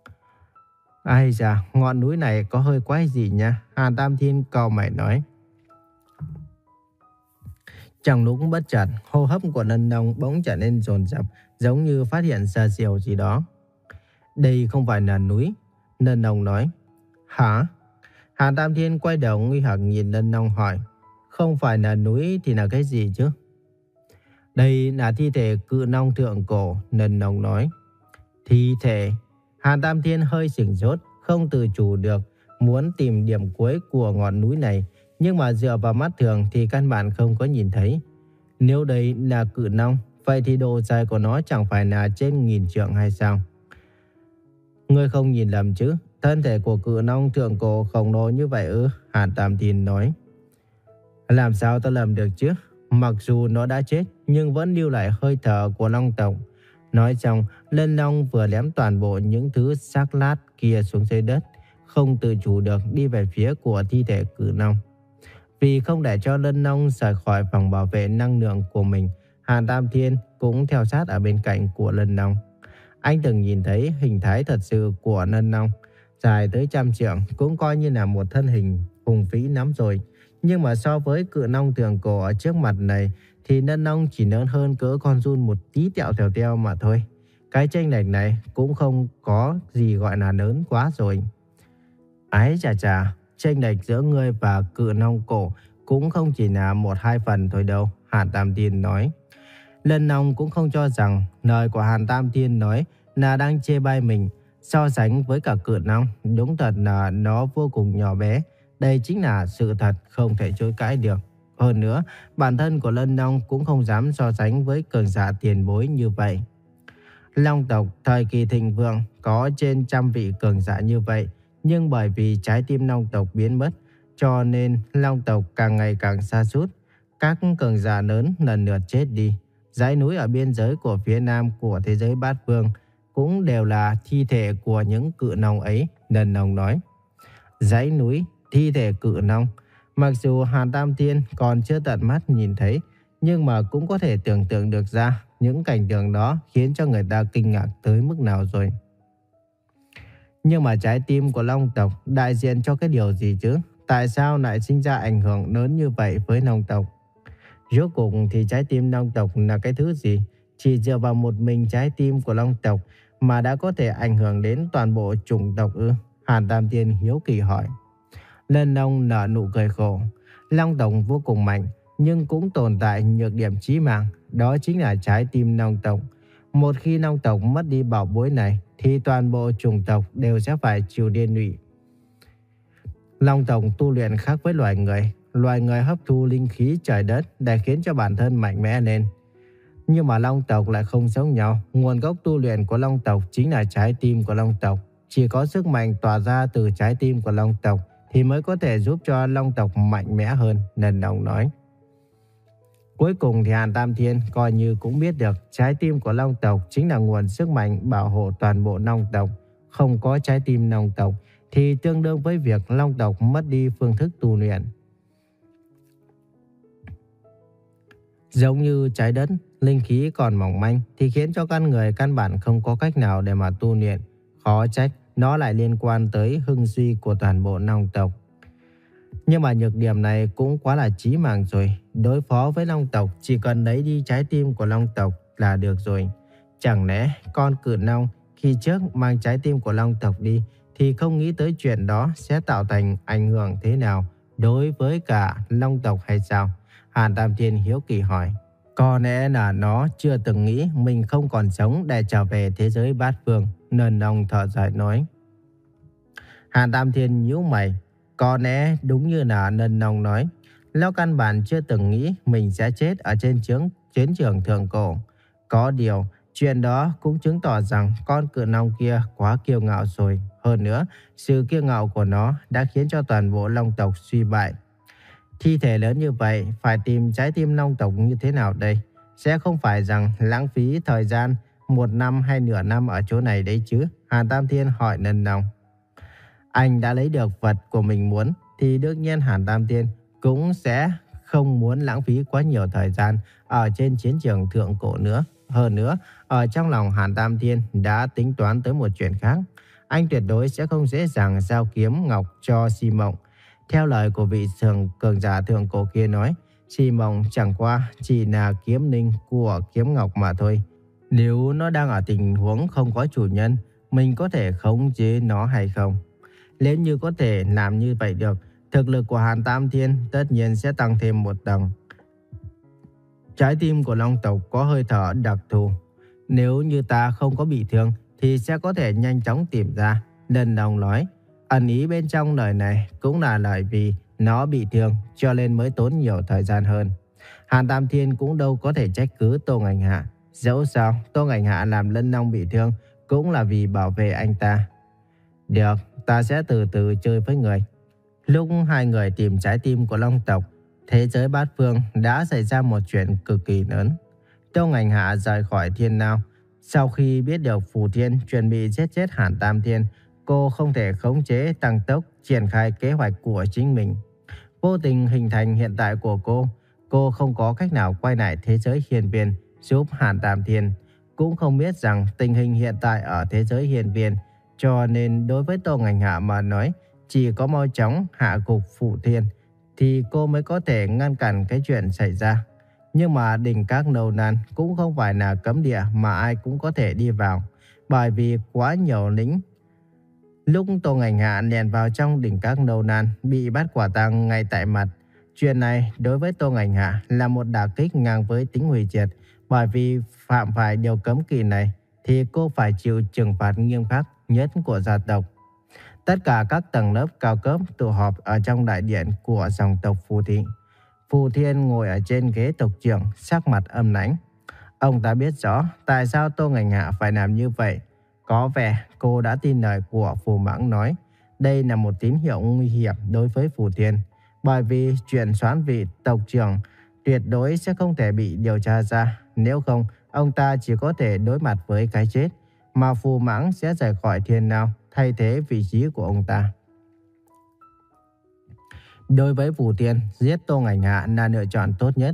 Ai da, ngọn núi này có hơi quái dị nha, Hàn Tam Thiên cau mày nói. Trong lúc bất chợt, hô hấp của Lân Long bỗng trở nên dồn dập, giống như phát hiện ra điều gì đó. Đây không phải là núi, Lân Long nói. Hả? Hàn Tam Thiên quay đầu nghi hoặc nhìn Lân Long hỏi. Không phải là núi thì là cái gì chứ? Đây là thi thể cự long thượng cổ, Lân Long nói. Thi thể? Hàn Tam Thiên hơi sửng sốt, không tự chủ được, muốn tìm điểm cuối của ngọn núi này. Nhưng mà dựa vào mắt thường thì căn bản không có nhìn thấy. Nếu đây là cự long, vậy thì độ dài của nó chẳng phải là trên nghìn trượng hay sao? Ngươi không nhìn lầm chứ? Thân thể của cự long thượng cổ khổng lồ như vậy ư? Hàn Tam Thiên nói. Làm sao ta lầm được chứ? Mặc dù nó đã chết nhưng vẫn lưu lại hơi thở của long tộc. Nói xong, Lân Long vừa ném toàn bộ những thứ xác lát kia xuống dưới đất, không tự chủ được đi về phía của thi thể cự long. Vì không để cho Lân Long rời khỏi vòng bảo vệ năng lượng của mình, Hàn Tam Thiên cũng theo sát ở bên cạnh của Lân Long. Anh từng nhìn thấy hình thái thật sự của Lân Long, dài tới trăm trượng, cũng coi như là một thân hình hùng vĩ lắm rồi. Nhưng mà so với cự long thượng cổ ở trước mặt này thì Lân Long chỉ lớn hơn cỡ con giun một tí tẹo tèo teo mà thôi. Cái chênh lệch này cũng không có gì gọi là lớn quá rồi. Ái chà chà, chênh lệch giữa ngươi và cự long cổ cũng không chỉ là một hai phần thôi đâu, Hàn Tam Thiên nói. Lân Long cũng không cho rằng lời của Hàn Tam Thiên nói là đang chê bai mình. So sánh với cả cự long, đúng thật là nó vô cùng nhỏ bé. Đây chính là sự thật không thể chối cãi được. Hơn nữa, bản thân của Lân Long cũng không dám so sánh với cường giả tiền bối như vậy. Long tộc thời kỳ thịnh vượng có trên trăm vị cường giả như vậy, nhưng bởi vì trái tim Long tộc biến mất, cho nên Long tộc càng ngày càng sa sút. Các cường giả lớn lần lượt chết đi. Dãy núi ở biên giới của phía nam của thế giới bát phương cũng đều là thi thể của những cự long ấy, Lân Long nói. Dãy núi, thi thể cự long. Mặc dù Hàn Tam Thiên còn chưa tận mắt nhìn thấy, nhưng mà cũng có thể tưởng tượng được ra những cảnh tượng đó khiến cho người ta kinh ngạc tới mức nào rồi. Nhưng mà trái tim của Long tộc đại diện cho cái điều gì chứ? Tại sao lại sinh ra ảnh hưởng lớn như vậy với Long tộc? Rốt cuộc thì trái tim Long tộc là cái thứ gì? Chỉ dựa vào một mình trái tim của Long tộc mà đã có thể ảnh hưởng đến toàn bộ chủng tộc ư? Hàn Tam Thiên hiếu kỳ hỏi. Lân Long nở nụ cười khổ. Long tộc vô cùng mạnh, nhưng cũng tồn tại nhược điểm chí mạng, đó chính là trái tim Long tộc. Một khi Long tộc mất đi bảo bối này, thì toàn bộ chủng tộc đều sẽ phải chịu liên lụy. Long tộc tu luyện khác với loài người. Loài người hấp thu linh khí trời đất để khiến cho bản thân mạnh mẽ lên. Nhưng mà Long tộc lại không giống nhau. Nguồn gốc tu luyện của Long tộc chính là trái tim của Long tộc. Chỉ có sức mạnh tỏa ra từ trái tim của Long tộc thì mới có thể giúp cho Long tộc mạnh mẽ hơn, Nần Đồng nói. Cuối cùng thì Hàn Tam Thiên coi như cũng biết được trái tim của Long tộc chính là nguồn sức mạnh bảo hộ toàn bộ Long tộc. Không có trái tim Long tộc thì tương đương với việc Long tộc mất đi phương thức tu luyện. Giống như trái đất, linh khí còn mỏng manh thì khiến cho con người căn bản không có cách nào để mà tu luyện. Khó trách nó lại liên quan tới hưng suy của toàn bộ Long tộc. Nhưng mà nhược điểm này cũng quá là chí mạng rồi. Đối phó với Long tộc chỉ cần lấy đi trái tim của Long tộc là được rồi. Chẳng lẽ con cự long khi trước mang trái tim của Long tộc đi thì không nghĩ tới chuyện đó sẽ tạo thành ảnh hưởng thế nào đối với cả Long tộc hay sao? Hàn Tam Thiên hiếu kỳ hỏi. Có lẽ là nó chưa từng nghĩ mình không còn sống để trở về thế giới bát phương, Nần Đồng thở dài nói. Hàn Tam Thiên nhíu mày. Có lẽ đúng như là Nần Đồng nói, Lão căn bản chưa từng nghĩ mình sẽ chết ở trên chiến, chiến trường thượng cổ. Có điều, chuyện đó cũng chứng tỏ rằng con cự long kia quá kiêu ngạo rồi. Hơn nữa, sự kiêu ngạo của nó đã khiến cho toàn bộ Long tộc suy bại. Thi thể lớn như vậy, phải tìm trái tim Long tộc như thế nào đây? Sẽ không phải rằng lãng phí thời gian một năm hay nửa năm ở chỗ này đấy chứ? Hàn Tam Thiên hỏi Nần Đồng. Anh đã lấy được vật của mình muốn, thì đương nhiên Hàn Tam Thiên cũng sẽ không muốn lãng phí quá nhiều thời gian ở trên chiến trường thượng cổ nữa. Hơn nữa, ở trong lòng Hàn Tam Thiên đã tính toán tới một chuyện khác. Anh tuyệt đối sẽ không dễ dàng giao kiếm ngọc cho Si Mộng. Theo lời của vị cường cường giả thượng cổ kia nói, Si Mộng chẳng qua chỉ là kiếm linh của kiếm ngọc mà thôi. Nếu nó đang ở tình huống không có chủ nhân, mình có thể khống chế nó hay không? Nếu như có thể làm như vậy được, thực lực của Hàn Tam Thiên tất nhiên sẽ tăng thêm một tầng. Trái tim của Long tộc có hơi thở đặc thù. Nếu như ta không có bị thương thì sẽ có thể nhanh chóng tìm ra, Nần Đồng nói. Ẩn ý bên trong lời này cũng là lời vì nó bị thương cho nên mới tốn nhiều thời gian hơn. Hàn Tam Thiên cũng đâu có thể trách cứ Tô Ngành Hạ. Dẫu sao Tô Ngành Hạ làm Lân Long bị thương cũng là vì bảo vệ anh ta. Được, ta sẽ từ từ chơi với người. Lúc hai người tìm trái tim của Long tộc, thế giới bát phương đã xảy ra một chuyện cực kỳ lớn. Tô Ngành Hạ rời khỏi Thiên Lao. Sau khi biết được Phù Thiên chuẩn bị giết chết Hàn Tam Thiên, cô không thể khống chế tăng tốc triển khai kế hoạch của chính mình. Vô tình hình thành hiện tại của cô, cô không có cách nào quay lại thế giới hiền viên giúp Hàn Tam Thiên. Cũng không biết rằng tình hình hiện tại ở thế giới hiền viên, cho nên đối với Tô Ngành Hạ mà nói, chỉ có mau chóng hạ gục Phù Thiên thì cô mới có thể ngăn cản cái chuyện xảy ra. Nhưng mà đỉnh các nâu nan cũng không phải là cấm địa mà ai cũng có thể đi vào, bởi vì quá nhiều lính. Lúc Tô Ngành Hạ lèn vào trong đỉnh các nâu nan bị bắt quả tang ngay tại mặt. Chuyện này đối với Tô Ngành Hạ là một đả kích ngang với tính hủy diệt, bởi vì phạm phải điều cấm kỵ này thì cô phải chịu trừng phạt nghiêm khắc nhất của gia tộc. Tất cả các tầng lớp cao cấp tụ họp ở trong đại điện của dòng tộc Phù Thị. Phù Thiên ngồi ở trên ghế tộc trưởng, sắc mặt âm lãnh. Ông ta biết rõ tại sao Tô Ngành Hạ phải làm như vậy. Có vẻ cô đã tin lời của Phù Mãng nói. Đây là một tín hiệu nguy hiểm đối với Phù Thiên, bởi vì chuyện soán vị tộc trưởng tuyệt đối sẽ không thể bị điều tra ra. Nếu không, ông ta chỉ có thể đối mặt với cái chết, mà Phù Mãng sẽ rời khỏi Thiên Lao thay thế vị trí của ông ta. Đối với Phù Thiên, giết Tô Ngành Hạ là lựa chọn tốt nhất,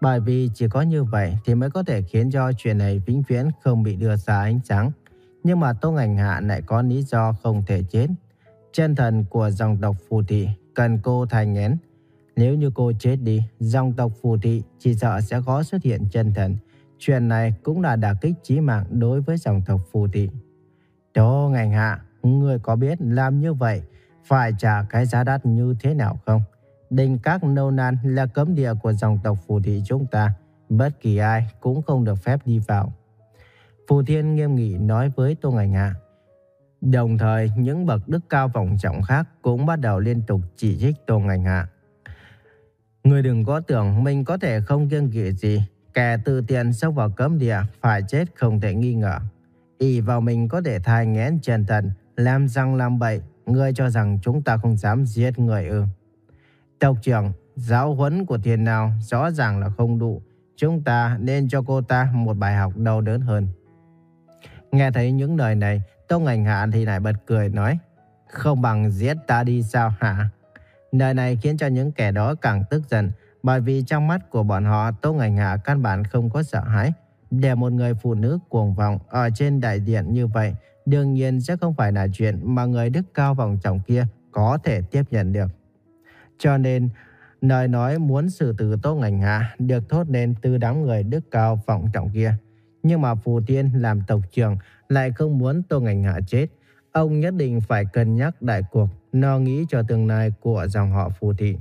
Bởi vì chỉ có như vậy thì mới có thể khiến cho chuyện này vĩnh viễn không bị đưa ra ánh sáng. Nhưng mà Tô Ngành Hạ lại có lý do không thể chết. Chân thần của dòng tộc Phù Thị cần cô thai nghén. Nếu như cô chết đi, dòng tộc Phù Thị chỉ sợ sẽ khó xuất hiện chân thần. Chuyện này cũng là đả kích chí mạng đối với dòng tộc Phù Thị. Tô Ngành Hạ, người có biết làm như vậy phải trả cái giá đắt như thế nào không? Đình Các Nâu Nan là cấm địa của dòng tộc Phù Thị chúng ta. Bất kỳ ai cũng không được phép đi vào. Phù Thiên nghiêm nghị nói với Tô Ngành Hạ. Đồng thời, những bậc đức cao vọng trọng khác cũng bắt đầu liên tục chỉ trích Tô Ngành Hạ. Người đừng có tưởng mình có thể không kiêng kỵ gì. Kẻ tự tiện xông vào cấm địa phải chết không thể nghi ngờ. Ỷ vào mình có thể thai nghén chân thần, làm răng làm bậy, ngươi cho rằng chúng ta không dám giết người ư? Tộc trưởng, giáo huấn của Thiên Nào rõ ràng là không đủ. Chúng ta nên cho cô ta một bài học đau đớn hơn. Nghe thấy những lời này, Tô Ngành Hạ thì lại bật cười nói. Không bằng giết ta đi sao hả? Lời này khiến cho những kẻ đó càng tức giận. Bởi vì trong mắt của bọn họ, Tô Ngành Hạ căn bản không có sợ hãi. Để một người phụ nữ cuồng vọng ở trên đại điện như vậy, đương nhiên sẽ không phải là chuyện mà người đức cao vọng trọng kia có thể tiếp nhận được. Cho nên, lời nói muốn xử tử Tô Ngành Hạ được thốt lên từ đám người đức cao vọng trọng kia. Nhưng mà Phù Thiên làm tộc trưởng lại không muốn Tô Ngành Hạ chết. Ông nhất định phải cân nhắc đại cuộc, lo nghĩ cho tương lai của dòng họ Phù Thị.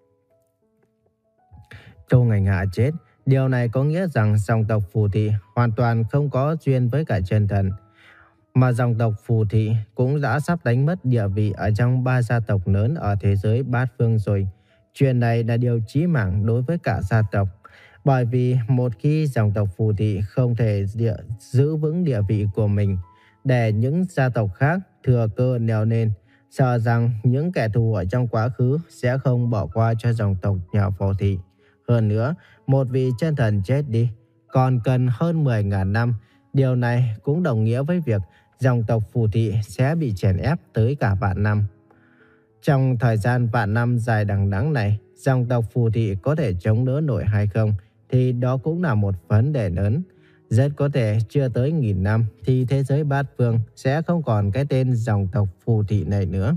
Tô Ngành Hạ chết, điều này có nghĩa rằng dòng tộc Phù Thị hoàn toàn không có duyên với cả chân thần. Mà dòng tộc Phù Thị cũng đã sắp đánh mất địa vị ở trong ba gia tộc lớn ở thế giới bát phương rồi. Chuyện này là điều chí mạng đối với cả gia tộc. Bởi vì một khi dòng tộc Phù Thị không thể địa, giữ vững địa vị của mình, để những gia tộc khác thừa cơ leo lên, sợ rằng những kẻ thù ở trong quá khứ sẽ không bỏ qua cho dòng tộc nhà Phù Thị. Hơn nữa, một vị chân thần chết đi, còn cần hơn mười nghìn năm. Điều này cũng đồng nghĩa với việc dòng tộc Phù Thị sẽ bị chèn ép tới cả vạn năm. Trong thời gian vạn năm dài đằng đẵng này, dòng tộc Phù Thị có thể chống đỡ nổi hay không thì đó cũng là một vấn đề lớn. Rất có thể chưa tới nghìn năm thì thế giới bát phương sẽ không còn cái tên dòng tộc Phù Thị này nữa.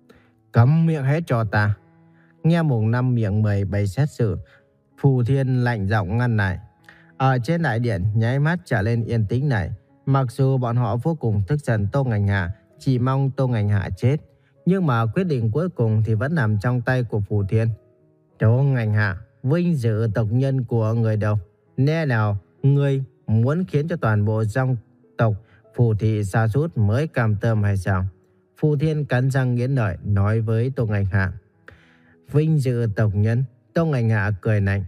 Cấm miệng hết cho ta. Nghe mùng năm miệng mười bày xét xử, Phù Thiên lạnh giọng ngăn lại. Ở trên đại điện nháy mắt trở lên yên tĩnh này. Mặc dù bọn họ vô cùng tức giận Tô Ngành Hạ, chỉ mong Tô Ngành Hạ chết, nhưng mà quyết định cuối cùng thì vẫn nằm trong tay của Phù Thiên. Tô Ngành Hạ, vinh dự tộc nhân của người đâu? Lẽ nào người muốn khiến cho toàn bộ dòng tộc Phù Thị sa sút mới cam tâm hay sao? Phù Thiên cắn răng nghiến lợi nói với Tô Ngành Hạ. Vinh dự tộc nhân? Tô Ngành Hạ cười lạnh.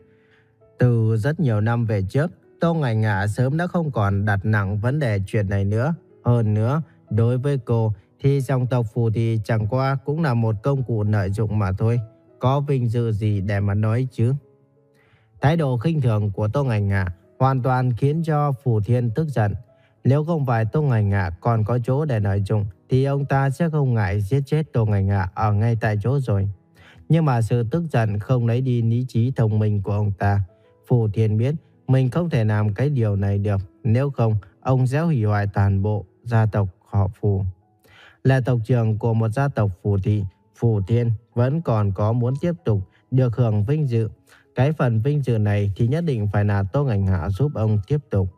Từ rất nhiều năm về trước, Tô Ngành Hạ sớm đã không còn đặt nặng vấn đề chuyện này nữa. Hơn nữa, đối với cô thì dòng tộc Phù Thị chẳng qua cũng là một công cụ lợi dụng mà thôi. Có vinh dự gì để mà nói chứ? Thái độ khinh thường của Tô Ngành Hạ hoàn toàn khiến cho Phù Thiên tức giận. Nếu không phải Tô Ngành Hạ còn có chỗ để lợi dụng thì ông ta sẽ không ngại giết chết Tô Ngành Hạ ở ngay tại chỗ rồi. Nhưng mà sự tức giận không lấy đi lý trí thông minh của ông ta. Phù Thiên biết mình không thể làm cái điều này được. Nếu không, ông sẽ hủy hoại toàn bộ gia tộc họ Phù. Là tộc trưởng của một gia tộc Phù Thị, Phù Thiên vẫn còn có muốn tiếp tục được hưởng vinh dự. Cái phần vinh dự này thì nhất định phải là Tô Ngành Hạ giúp ông tiếp tục.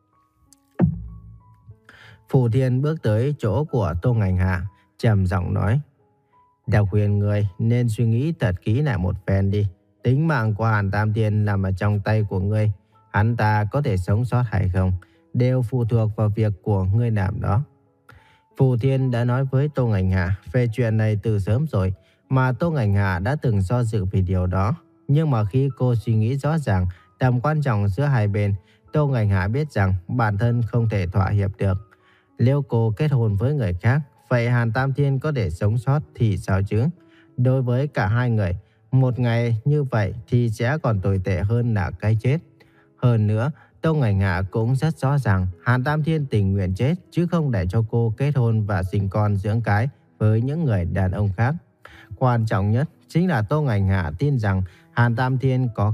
Phù Thiên bước tới chỗ của Tô Ngành Hạ, trầm giọng nói. Đã khuyên người nên suy nghĩ thật kỹ lại một phen đi. Tính mạng của Hàn Tam Thiên nằm ở trong tay của ngươi. Hắn ta có thể sống sót hay không đều phụ thuộc vào việc của ngươi làm đó. Phù Thiên đã nói với Tô Ngành Hạ về chuyện này từ sớm rồi, mà Tô Ngành Hạ đã từng do dự vì điều đó. Nhưng mà khi cô suy nghĩ rõ ràng tầm quan trọng giữa hai bên, Tô Ngành Hạ biết rằng bản thân không thể thỏa hiệp được. Nếu cô kết hôn với người khác, vậy Hàn Tam Thiên có thể sống sót thì sao chứ? Đối với cả hai người, một ngày như vậy thì sẽ còn tồi tệ hơn là cái chết. Hơn nữa, Tô Ngành Hạ cũng rất rõ ràng Hàn Tam Thiên tình nguyện chết chứ không để cho cô kết hôn và sinh con dưỡng cái với những người đàn ông khác. Quan trọng nhất chính là Tô Ngành Hạ tin rằng Hàn Tam Thiên có cách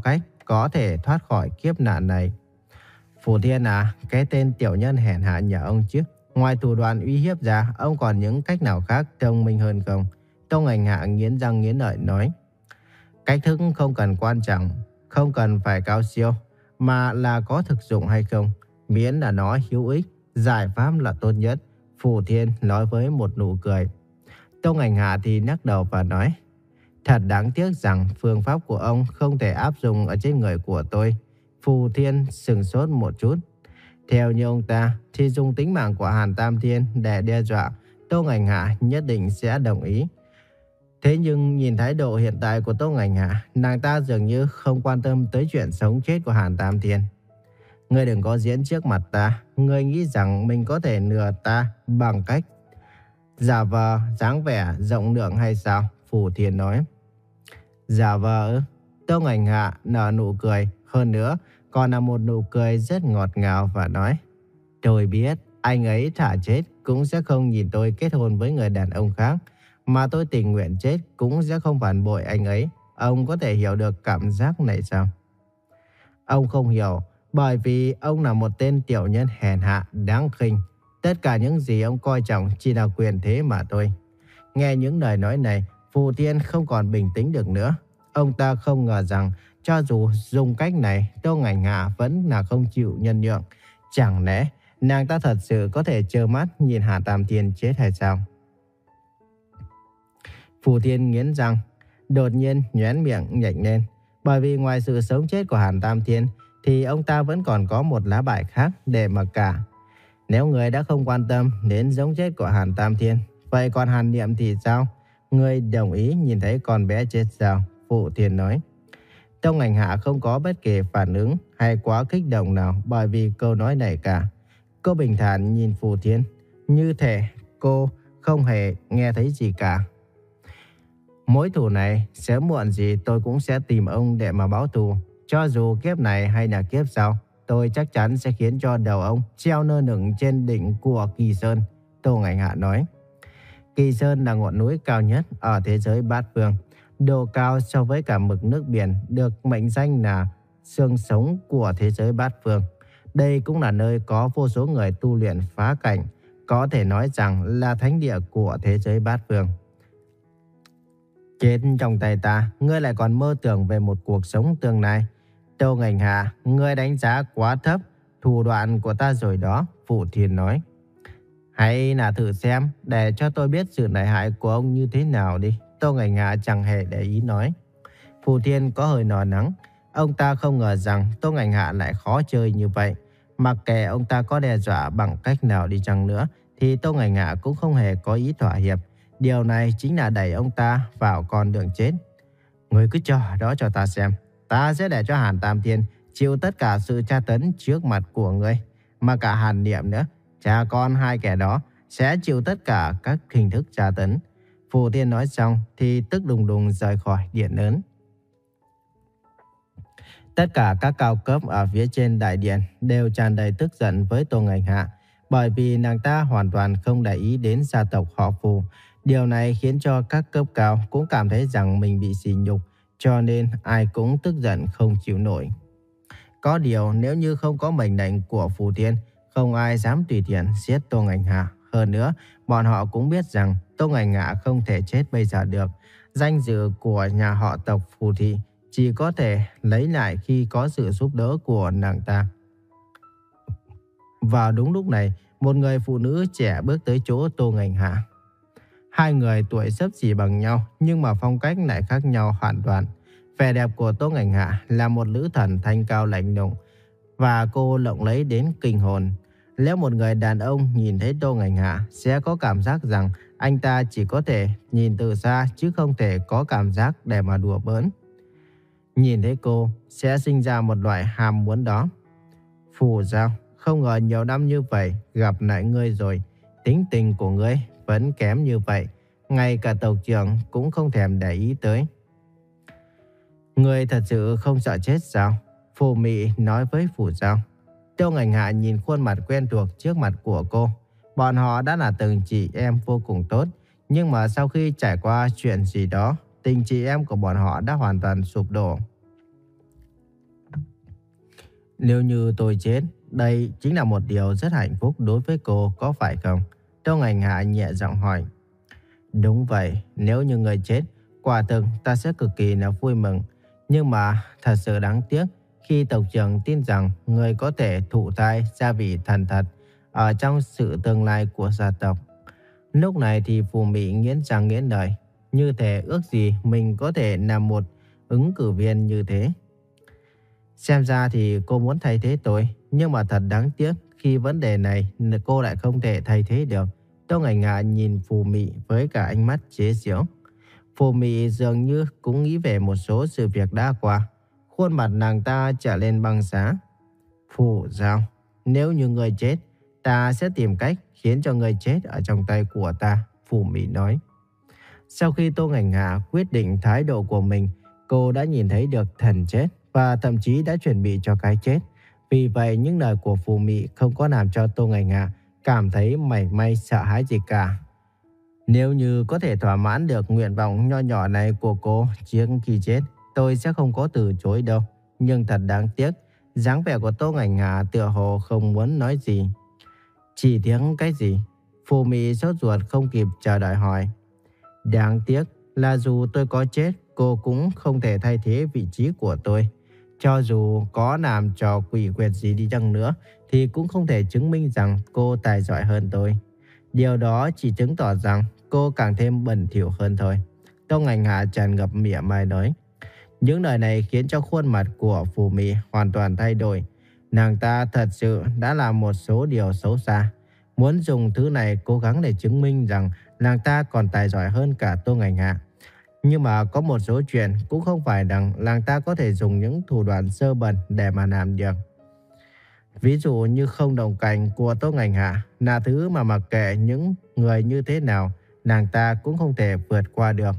có thể thoát khỏi kiếp nạn này. Phù Thiên à, cái tên tiểu nhân hèn hạ nhà ông chứ. Ngoài thủ đoạn uy hiếp ra, ông còn những cách nào khác thông minh hơn không? Tông Hành Hạ nghiến răng nghiến lợi nói. Cách thức không cần quan trọng, không cần phải cao siêu, mà là có thực dụng hay không. Miễn là nó hữu ích, giải pháp là tốt nhất. Phù Thiên nói với một nụ cười. Tông Hành Hạ thì nhắc đầu và nói. Thật đáng tiếc rằng phương pháp của ông không thể áp dụng ở trên người của tôi. Phù Thiên sừng sốt một chút. Theo như ông ta thì dùng tính mạng của Hàn Tam Thiên để đe dọa, Tông Hành Hạ nhất định sẽ đồng ý. Thế nhưng nhìn thái độ hiện tại của Tông Hành Hạ, nàng ta dường như không quan tâm tới chuyện sống chết của Hàn Tam Thiên. Ngươi đừng có diễn trước mặt ta. Ngươi nghĩ rằng mình có thể lừa ta bằng cách giả vờ dáng vẻ rộng lượng hay sao? Phù Thiên nói. Giả vờ ư? Tông Hành Hạ nở nụ cười. Hơn nữa còn là một nụ cười rất ngọt ngào và nói. Tôi biết anh ấy thả chết cũng sẽ không nhìn tôi kết hôn với người đàn ông khác. Mà tôi tình nguyện chết cũng sẽ không phản bội anh ấy. Ông có thể hiểu được cảm giác này sao? Ông không hiểu, bởi vì ông là một tên tiểu nhân hèn hạ, đáng khinh. Tất cả những gì ông coi trọng chỉ là quyền thế mà thôi. Nghe những lời nói này, Phù Thiên không còn bình tĩnh được nữa. Ông ta không ngờ rằng cho dù dùng cách này, Tông Hành Hạ vẫn là không chịu nhân nhượng. Chẳng lẽ nàng ta thật sự có thể trơ mắt nhìn Hà Tam Thiên chết hay sao? Phù Thiên nghiến răng, đột nhiên nhoẻn miệng nhếch lên. Bởi vì ngoài sự sống chết của Hàn Tam Thiên thì ông ta vẫn còn có một lá bài khác để mà cả. Nếu người đã không quan tâm đến sống chết của Hàn Tam Thiên, vậy còn Hàn Niệm thì sao? Người đồng ý nhìn thấy con bé chết sao? Phù Thiên nói. Tông Hành Hạ không có bất kỳ phản ứng hay quá kích động nào bởi vì câu nói này cả. Cô bình thản nhìn Phù Thiên, như thể cô không hề nghe thấy gì cả. Mối thù này sớm muộn gì tôi cũng sẽ tìm ông để mà báo thù. Cho dù kiếp này hay là kiếp sau, tôi chắc chắn sẽ khiến cho đầu ông treo nơ nửng trên đỉnh của Kỳ Sơn. Tông Hành Hạ nói. Kỳ Sơn là ngọn núi cao nhất ở thế giới bát phương. Độ cao so với cả mực nước biển, được mệnh danh là xương sống của thế giới bát phương. Đây cũng là nơi có vô số người tu luyện phá cảnh, có thể nói rằng là thánh địa của thế giới bát phương. Chết trong tay ta, ngươi lại còn mơ tưởng về một cuộc sống tương lai. Tông Hành Hạ, ngươi đánh giá quá thấp thủ đoạn của ta rồi đó, Phù Thiên nói. Hãy là thử xem để cho tôi biết sự lợi hại của ông như thế nào đi. Tông Hành Hạ chẳng hề để ý nói. Phù Thiên có hơi nỏ nắng. Ông ta không ngờ rằng Tông Hành Hạ lại khó chơi như vậy. Mặc kệ ông ta có đe dọa bằng cách nào đi chăng nữa thì Tông Hành Hạ cũng không hề có ý thỏa hiệp. Điều này chính là đẩy ông ta vào con đường chết. Ngươi cứ cho đó cho ta xem. Ta sẽ để cho Hàn Tam Thiên chịu tất cả sự tra tấn trước mặt của ngươi. Mà cả Hàn Niệm nữa, cha con hai kẻ đó sẽ chịu tất cả các hình thức tra tấn. Phù Thiên nói xong thì tức đùng đùng rời khỏi điện lớn. Tất cả các cao cấp ở phía trên đại điện đều tràn đầy tức giận với Tông Hành Hạ, bởi vì nàng ta hoàn toàn không để ý đến gia tộc họ Phù. Điều này khiến cho các cấp cao cũng cảm thấy rằng mình bị sỉ nhục, cho nên ai cũng tức giận không chịu nổi. Có điều nếu như không có mệnh lệnh của Phù Thiên, không ai dám tùy tiện giết Tông Hành Hạ. Hơn nữa, bọn họ cũng biết rằng Tông Hành Hạ không thể chết bây giờ được. Danh dự của nhà họ tộc Phù Thị chỉ có thể lấy lại khi có sự giúp đỡ của nàng ta. Vào đúng lúc này, một người phụ nữ trẻ bước tới chỗ Tông Hành Hạ. Hai người tuổi xấp xỉ bằng nhau nhưng mà phong cách lại khác nhau hoàn toàn. Vẻ đẹp của Tông Hành Hạ là một nữ thần thanh cao lạnh lùng và cô lộng lẫy đến kinh hồn. Nếu một người đàn ông nhìn thấy Tông Hành Hạ sẽ có cảm giác rằng anh ta chỉ có thể nhìn từ xa chứ không thể có cảm giác để mà đùa bỡn. Nhìn thấy cô sẽ sinh ra một loại ham muốn đó. Phù sao, không ngờ nhiều năm như vậy gặp lại ngươi rồi, tính tình của ngươi vẫn kém như vậy, ngay cả tộc trưởng cũng không thèm để ý tới. Ngươi thật sự không sợ chết sao? Phù Mị nói với Phù Giao. Tông Hành Hạ nhìn khuôn mặt quen thuộc trước mặt của cô. Bọn họ đã là từng chị em vô cùng tốt, nhưng mà sau khi trải qua chuyện gì đó, tình chị em của bọn họ đã hoàn toàn sụp đổ. Nếu như tôi chết, đây chính là một điều rất hạnh phúc đối với cô, có phải không? Tô Ngành Hạ nhẹ giọng hỏi. Đúng vậy, nếu như người chết, quả thực ta sẽ cực kỳ là vui mừng. Nhưng mà thật sự đáng tiếc khi tộc trưởng tin rằng người có thể thụ thai gia vị thần thật ở trong sự tương lai của gia tộc. Lúc này thì Phù Mị nghiến răng nghiến lợi, như thể ước gì mình có thể làm một ứng cử viên như thế. Xem ra thì cô muốn thay thế tôi, nhưng mà thật đáng tiếc khi vấn đề này cô lại không thể thay thế được. Tô Ngành Hạ nhìn Phù Mị với cả ánh mắt chế giễu. Phù Mị dường như cũng nghĩ về một số sự việc đã qua. Khuôn mặt nàng ta trở lên băng giá. Phù Giao, nếu như người chết, ta sẽ tìm cách khiến cho người chết ở trong tay của ta, Phù Mị nói. Sau khi Tô Ngành Hạ quyết định thái độ của mình, cô đã nhìn thấy được thần chết và thậm chí đã chuẩn bị cho cái chết. Vì vậy những lời của Phù Mị không có làm cho Tô Ngành Hạ cảm thấy mảy may sợ hãi gì cả. Nếu như có thể thỏa mãn được nguyện vọng nho nhỏ này của cô trước khi chết, tôi sẽ không có từ chối đâu. Nhưng thật đáng tiếc, dáng vẻ của Tô Ngành Hạ tựa hồ không muốn nói gì. Chỉ tiếng cái gì? Phù Mị sốt ruột không kịp chờ đợi hỏi. Đáng tiếc là dù tôi có chết, cô cũng không thể thay thế vị trí của tôi. Cho dù có làm trò quỷ quyệt gì đi chăng nữa, thì cũng không thể chứng minh rằng cô tài giỏi hơn tôi. Điều đó chỉ chứng tỏ rằng cô càng thêm bẩn thỉu hơn thôi. Tô Ngành Hạ tràn ngập mỉa mai nói. Những lời này khiến cho khuôn mặt của Phù Mị hoàn toàn thay đổi. Nàng ta thật sự đã làm một số điều xấu xa, muốn dùng thứ này cố gắng để chứng minh rằng nàng ta còn tài giỏi hơn cả Tô Ngành Hạ. Nhưng mà có một số chuyện cũng không phải rằng nàng ta có thể dùng những thủ đoạn sơ bẩn để mà làm được. Ví dụ như không đồng cảnh của Tô Ngành Hạ là thứ mà mặc kệ những người như thế nào, nàng ta cũng không thể vượt qua được.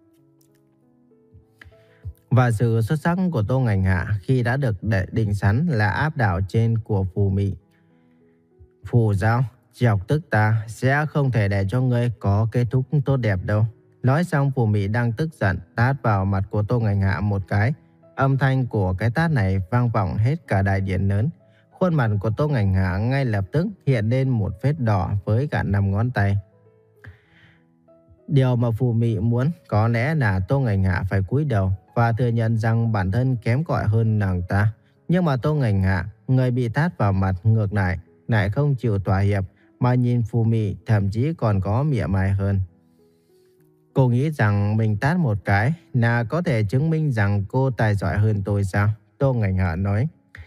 Và sự xuất sắc của Tô Ngành Hạ khi đã được định sẵn là áp đảo trên của Phù Mị. Phù Giao, chọc tức ta sẽ không thể để cho ngươi có kết thúc tốt đẹp đâu. Nói xong Phù Mị đang tức giận tát vào mặt của Tô Ngành Hạ một cái. Âm thanh của cái tát này vang vọng hết cả đại điện lớn. Khuôn mặt của Tô Ngành Hạ ngay lập tức hiện lên một vết đỏ với cả năm ngón tay. Điều mà Phù Mị muốn có lẽ là Tô Ngành Hạ phải cúi đầu và thừa nhận rằng bản thân kém cỏi hơn nàng ta. Nhưng mà Tô Ngành Hạ, người bị tát vào mặt ngược lại, lại không chịu thỏa hiệp mà nhìn Phù Mị, thậm chí còn có mỉa mai hơn. Cô nghĩ rằng mình tát một cái là có thể chứng minh rằng cô tài giỏi hơn tôi sao? Tô Ngành Hạ nói.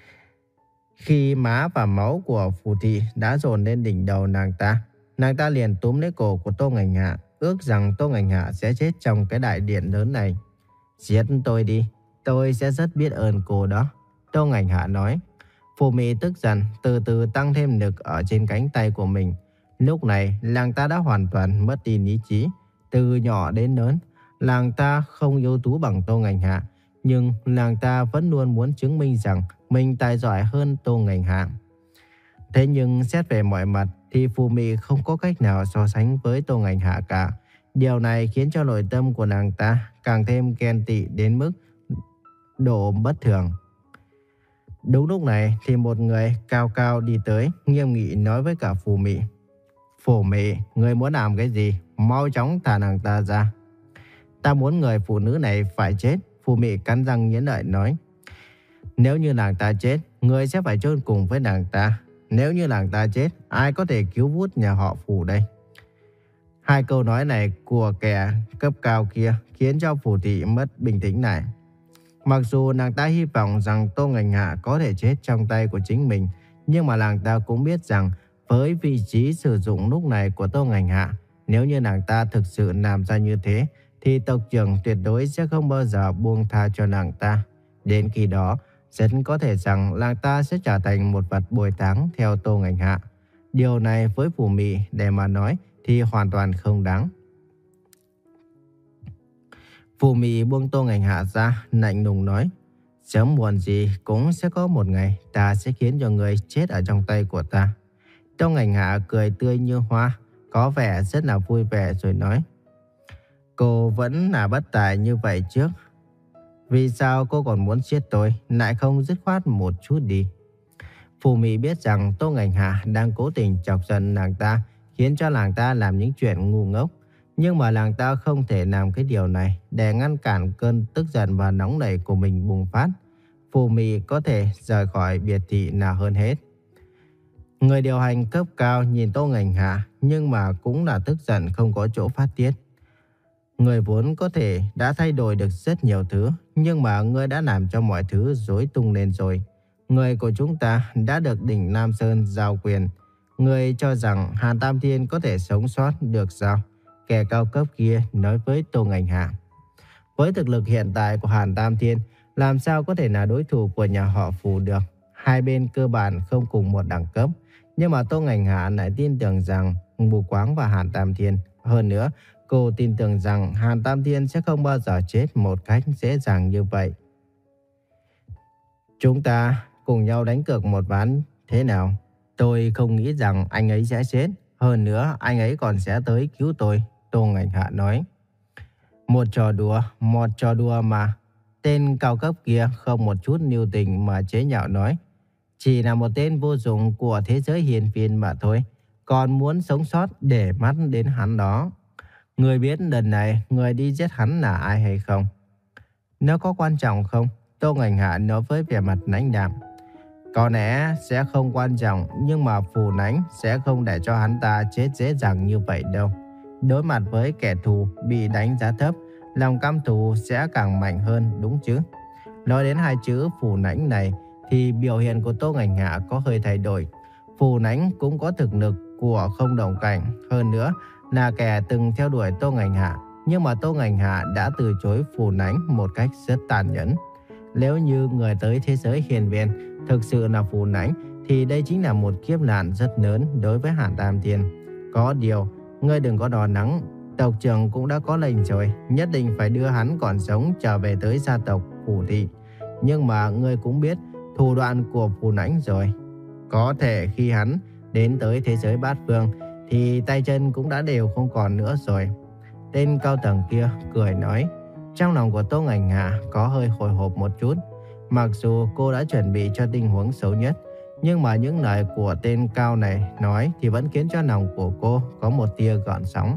Khi má và máu của Phù Thị đã dồn lên đỉnh đầu nàng ta, nàng ta liền túm lấy cổ của Tô Ngành Hạ, ước rằng Tô Ngành Hạ sẽ chết trong cái đại điện lớn này. Giết tôi đi, tôi sẽ rất biết ơn cô đó, Tô Ngành Hạ nói. Phù Mị tức giận từ từ tăng thêm lực ở trên cánh tay của mình. Lúc này nàng ta đã hoàn toàn mất đi lý trí. Từ nhỏ đến lớn, nàng ta không yếu tú bằng Tô Ngành Hạ, nhưng nàng ta vẫn luôn muốn chứng minh rằng mình tài giỏi hơn Tô Ngành Hạ. Thế nhưng xét về mọi mặt thì Phù Mị không có cách nào so sánh với Tô Ngành Hạ cả. Điều này khiến cho nội tâm của nàng ta càng thêm ghen tị đến mức độ bất thường. Đúng lúc này thì một người cao cao đi tới, nghiêm nghị nói với cả Phù Mị. Phù Mị, người muốn làm cái gì? Mau chóng thả nàng ta ra. Ta muốn người phụ nữ này phải chết, Phù Mị cắn răng nghiến lợi nói. Nếu như nàng ta chết, người sẽ phải chôn cùng với nàng ta. Nếu như nàng ta chết, ai có thể cứu vớt nhà họ Phù đây? Hai câu nói này của kẻ cấp cao kia khiến cho Phù Thị mất bình tĩnh lại. Mặc dù nàng ta hy vọng rằng Tô Ngành Hạ có thể chết trong tay của chính mình, nhưng mà nàng ta cũng biết rằng với vị trí sử dụng lúc này của Tô Ngành Hạ, nếu như nàng ta thực sự làm ra như thế, thì tộc trưởng tuyệt đối sẽ không bao giờ buông tha cho nàng ta. Đến khi đó, rất có thể rằng nàng ta sẽ trở thành một vật bồi táng theo Tô Ngành Hạ. Điều này với Phù Mị để mà nói thì hoàn toàn không đáng. Phù Mị buông Tô Ngành Hạ ra, lạnh lùng nói. Sớm muộn gì cũng sẽ có một ngày ta sẽ khiến cho người chết ở trong tay của ta. Tô Ngành Hạ cười tươi như hoa, có vẻ rất là vui vẻ rồi nói. Cô vẫn là bất tài như vậy trước. Vì sao cô còn muốn giết tôi, lại không dứt khoát một chút đi? Phù Mị biết rằng Tô Ngành Hạ đang cố tình chọc giận nàng ta, khiến cho nàng ta làm những chuyện ngu ngốc. Nhưng mà nàng ta không thể làm cái điều này để ngăn cản cơn tức giận và nóng nảy của mình bùng phát. Phù Mị có thể rời khỏi biệt thị là hơn hết. Người điều hành cấp cao nhìn Tô Ngành Hạ nhưng mà cũng là tức giận không có chỗ phát tiết. Người vốn có thể đã thay đổi được rất nhiều thứ, nhưng mà ngươi đã làm cho mọi thứ rối tung lên rồi. Người của chúng ta đã được đỉnh Nam Sơn giao quyền. Người cho rằng Hàn Tam Thiên có thể sống sót được sao? Kẻ cao cấp kia nói với Tô Ngành Hạ. Với thực lực hiện tại của Hàn Tam Thiên, làm sao có thể là đối thủ của nhà họ Phù được? Hai bên cơ bản không cùng một đẳng cấp. Nhưng mà Tô Ngành Hạ lại tin tưởng rằng Mù Quáng và Hàn Tam Thiên. Hơn nữa, cô tin tưởng rằng Hàn Tam Thiên sẽ không bao giờ chết một cách dễ dàng như vậy. Chúng ta cùng nhau đánh cược một ván thế nào? Tôi không nghĩ rằng anh ấy sẽ chết. Hơn nữa, anh ấy còn sẽ tới cứu tôi, Tô Ngành Hạ nói. Một trò đùa, một trò đùa mà. Tên cao cấp kia không một chút nhu tình mà chế nhạo nói. Chỉ là một tên vô dụng của thế giới hiền viên mà thôi. Còn muốn sống sót để mắt đến hắn đó. Người biết lần này người đi giết hắn là ai hay không? Nó có quan trọng không? Tô Ngành Hạ nói với vẻ mặt lãnh đạm. Có lẽ sẽ không quan trọng, nhưng mà Phù Nánh sẽ không để cho hắn ta chết dễ dàng như vậy đâu. Đối mặt với kẻ thù bị đánh giá thấp, lòng căm thù sẽ càng mạnh hơn, đúng chứ? Nói đến hai chữ Phù Nánh này thì biểu hiện của Tô Ngành Hạ có hơi thay đổi. Phù Nánh cũng có thực lực của không đồng cảnh, hơn nữa là kẻ từng theo đuổi Tô Ngành Hạ. Nhưng mà Tô Ngành Hạ đã từ chối Phù Nánh một cách rất tàn nhẫn. Nếu như người tới thế giới hiền viên thực sự là Phù Nánh thì đây chính là một kiếp nạn rất lớn đối với Hàn Tam Thiên. Có điều, ngươi đừng có đò nắng. Tộc trưởng cũng đã có lệnh rồi, nhất định phải đưa hắn còn sống trở về tới gia tộc Phù Thị. Nhưng mà ngươi cũng biết thủ đoạn của Phù Nánh rồi. Có thể khi hắn đến tới thế giới bát phương thì tay chân cũng đã đều không còn nữa rồi. Tên cao tầng kia cười nói. Trong lòng của Tô Ngành Hạ có hơi hồi hộp một chút. Mặc dù cô đã chuẩn bị cho tình huống xấu nhất, nhưng mà những lời của tên cao này nói thì vẫn khiến cho lòng của cô có một tia gợn sóng.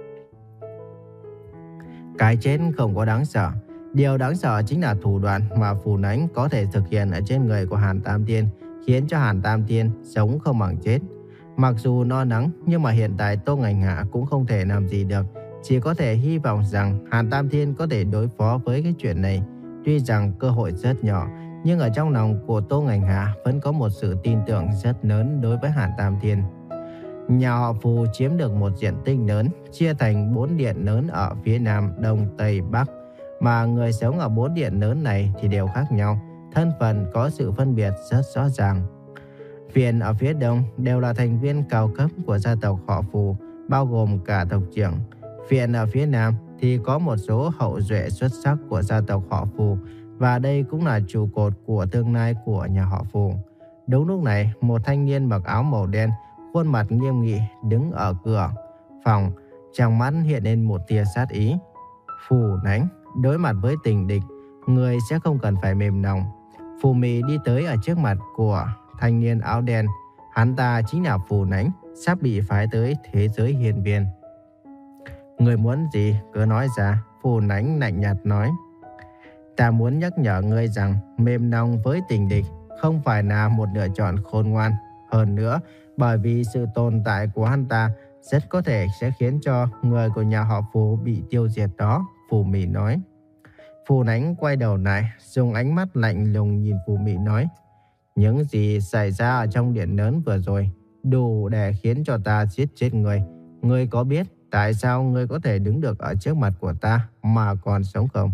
Cái chết không có đáng sợ. Điều đáng sợ chính là thủ đoạn mà Phù Nánh có thể thực hiện ở trên người của Hàn Tam Thiên, khiến cho Hàn Tam Thiên sống không bằng chết. Mặc dù lo lắng, nhưng mà hiện tại Tô Ngành Hạ cũng không thể làm gì được. Chỉ có thể hy vọng rằng Hàn Tam Thiên có thể đối phó với cái chuyện này. Tuy rằng cơ hội rất nhỏ, nhưng ở trong lòng của Tô Ngành Hạ vẫn có một sự tin tưởng rất lớn đối với Hàn Tam Thiên. Nhà họ Phù chiếm được một diện tích lớn, chia thành bốn điện lớn ở phía Nam, Đông, Tây, Bắc. Mà người sống ở bốn điện lớn này thì đều khác nhau, thân phận có sự phân biệt rất rõ ràng. Viện ở phía Đông đều là thành viên cao cấp của gia tộc họ Phù, bao gồm cả tộc trưởng. Viện ở phía Nam thì có một số hậu duệ xuất sắc của gia tộc họ Phù, và đây cũng là trụ cột của tương lai của nhà họ Phù. Đúng lúc này, một thanh niên mặc áo màu đen, khuôn mặt nghiêm nghị đứng ở cửa phòng, trong mắt hiện lên một tia sát ý. Phù Nánh, đối mặt với tình địch, người sẽ không cần phải mềm lòng. Phù Mị đi tới ở trước mặt của thanh niên áo đen. Hắn ta chính là Phù Nánh, sắp bị phái tới thế giới hiền viên. Người muốn gì cứ nói ra, Phù Nánh lạnh nhạt nói. Ta muốn nhắc nhở ngươi rằng mềm lòng với tình địch không phải là một lựa chọn khôn ngoan. Hơn nữa, bởi vì sự tồn tại của hắn ta rất có thể sẽ khiến cho người của nhà họ Phù bị tiêu diệt đó, Phù Mị nói. Phù Nánh quay đầu lại, dùng ánh mắt lạnh lùng nhìn Phù Mị nói. Những gì xảy ra ở trong điện lớn vừa rồi đủ để khiến cho ta giết chết người. Ngươi có biết tại sao ngươi có thể đứng được ở trước mặt của ta mà còn sống không?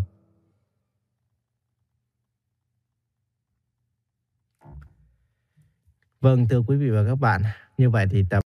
Vâng, thưa quý vị và các bạn, như vậy thì tập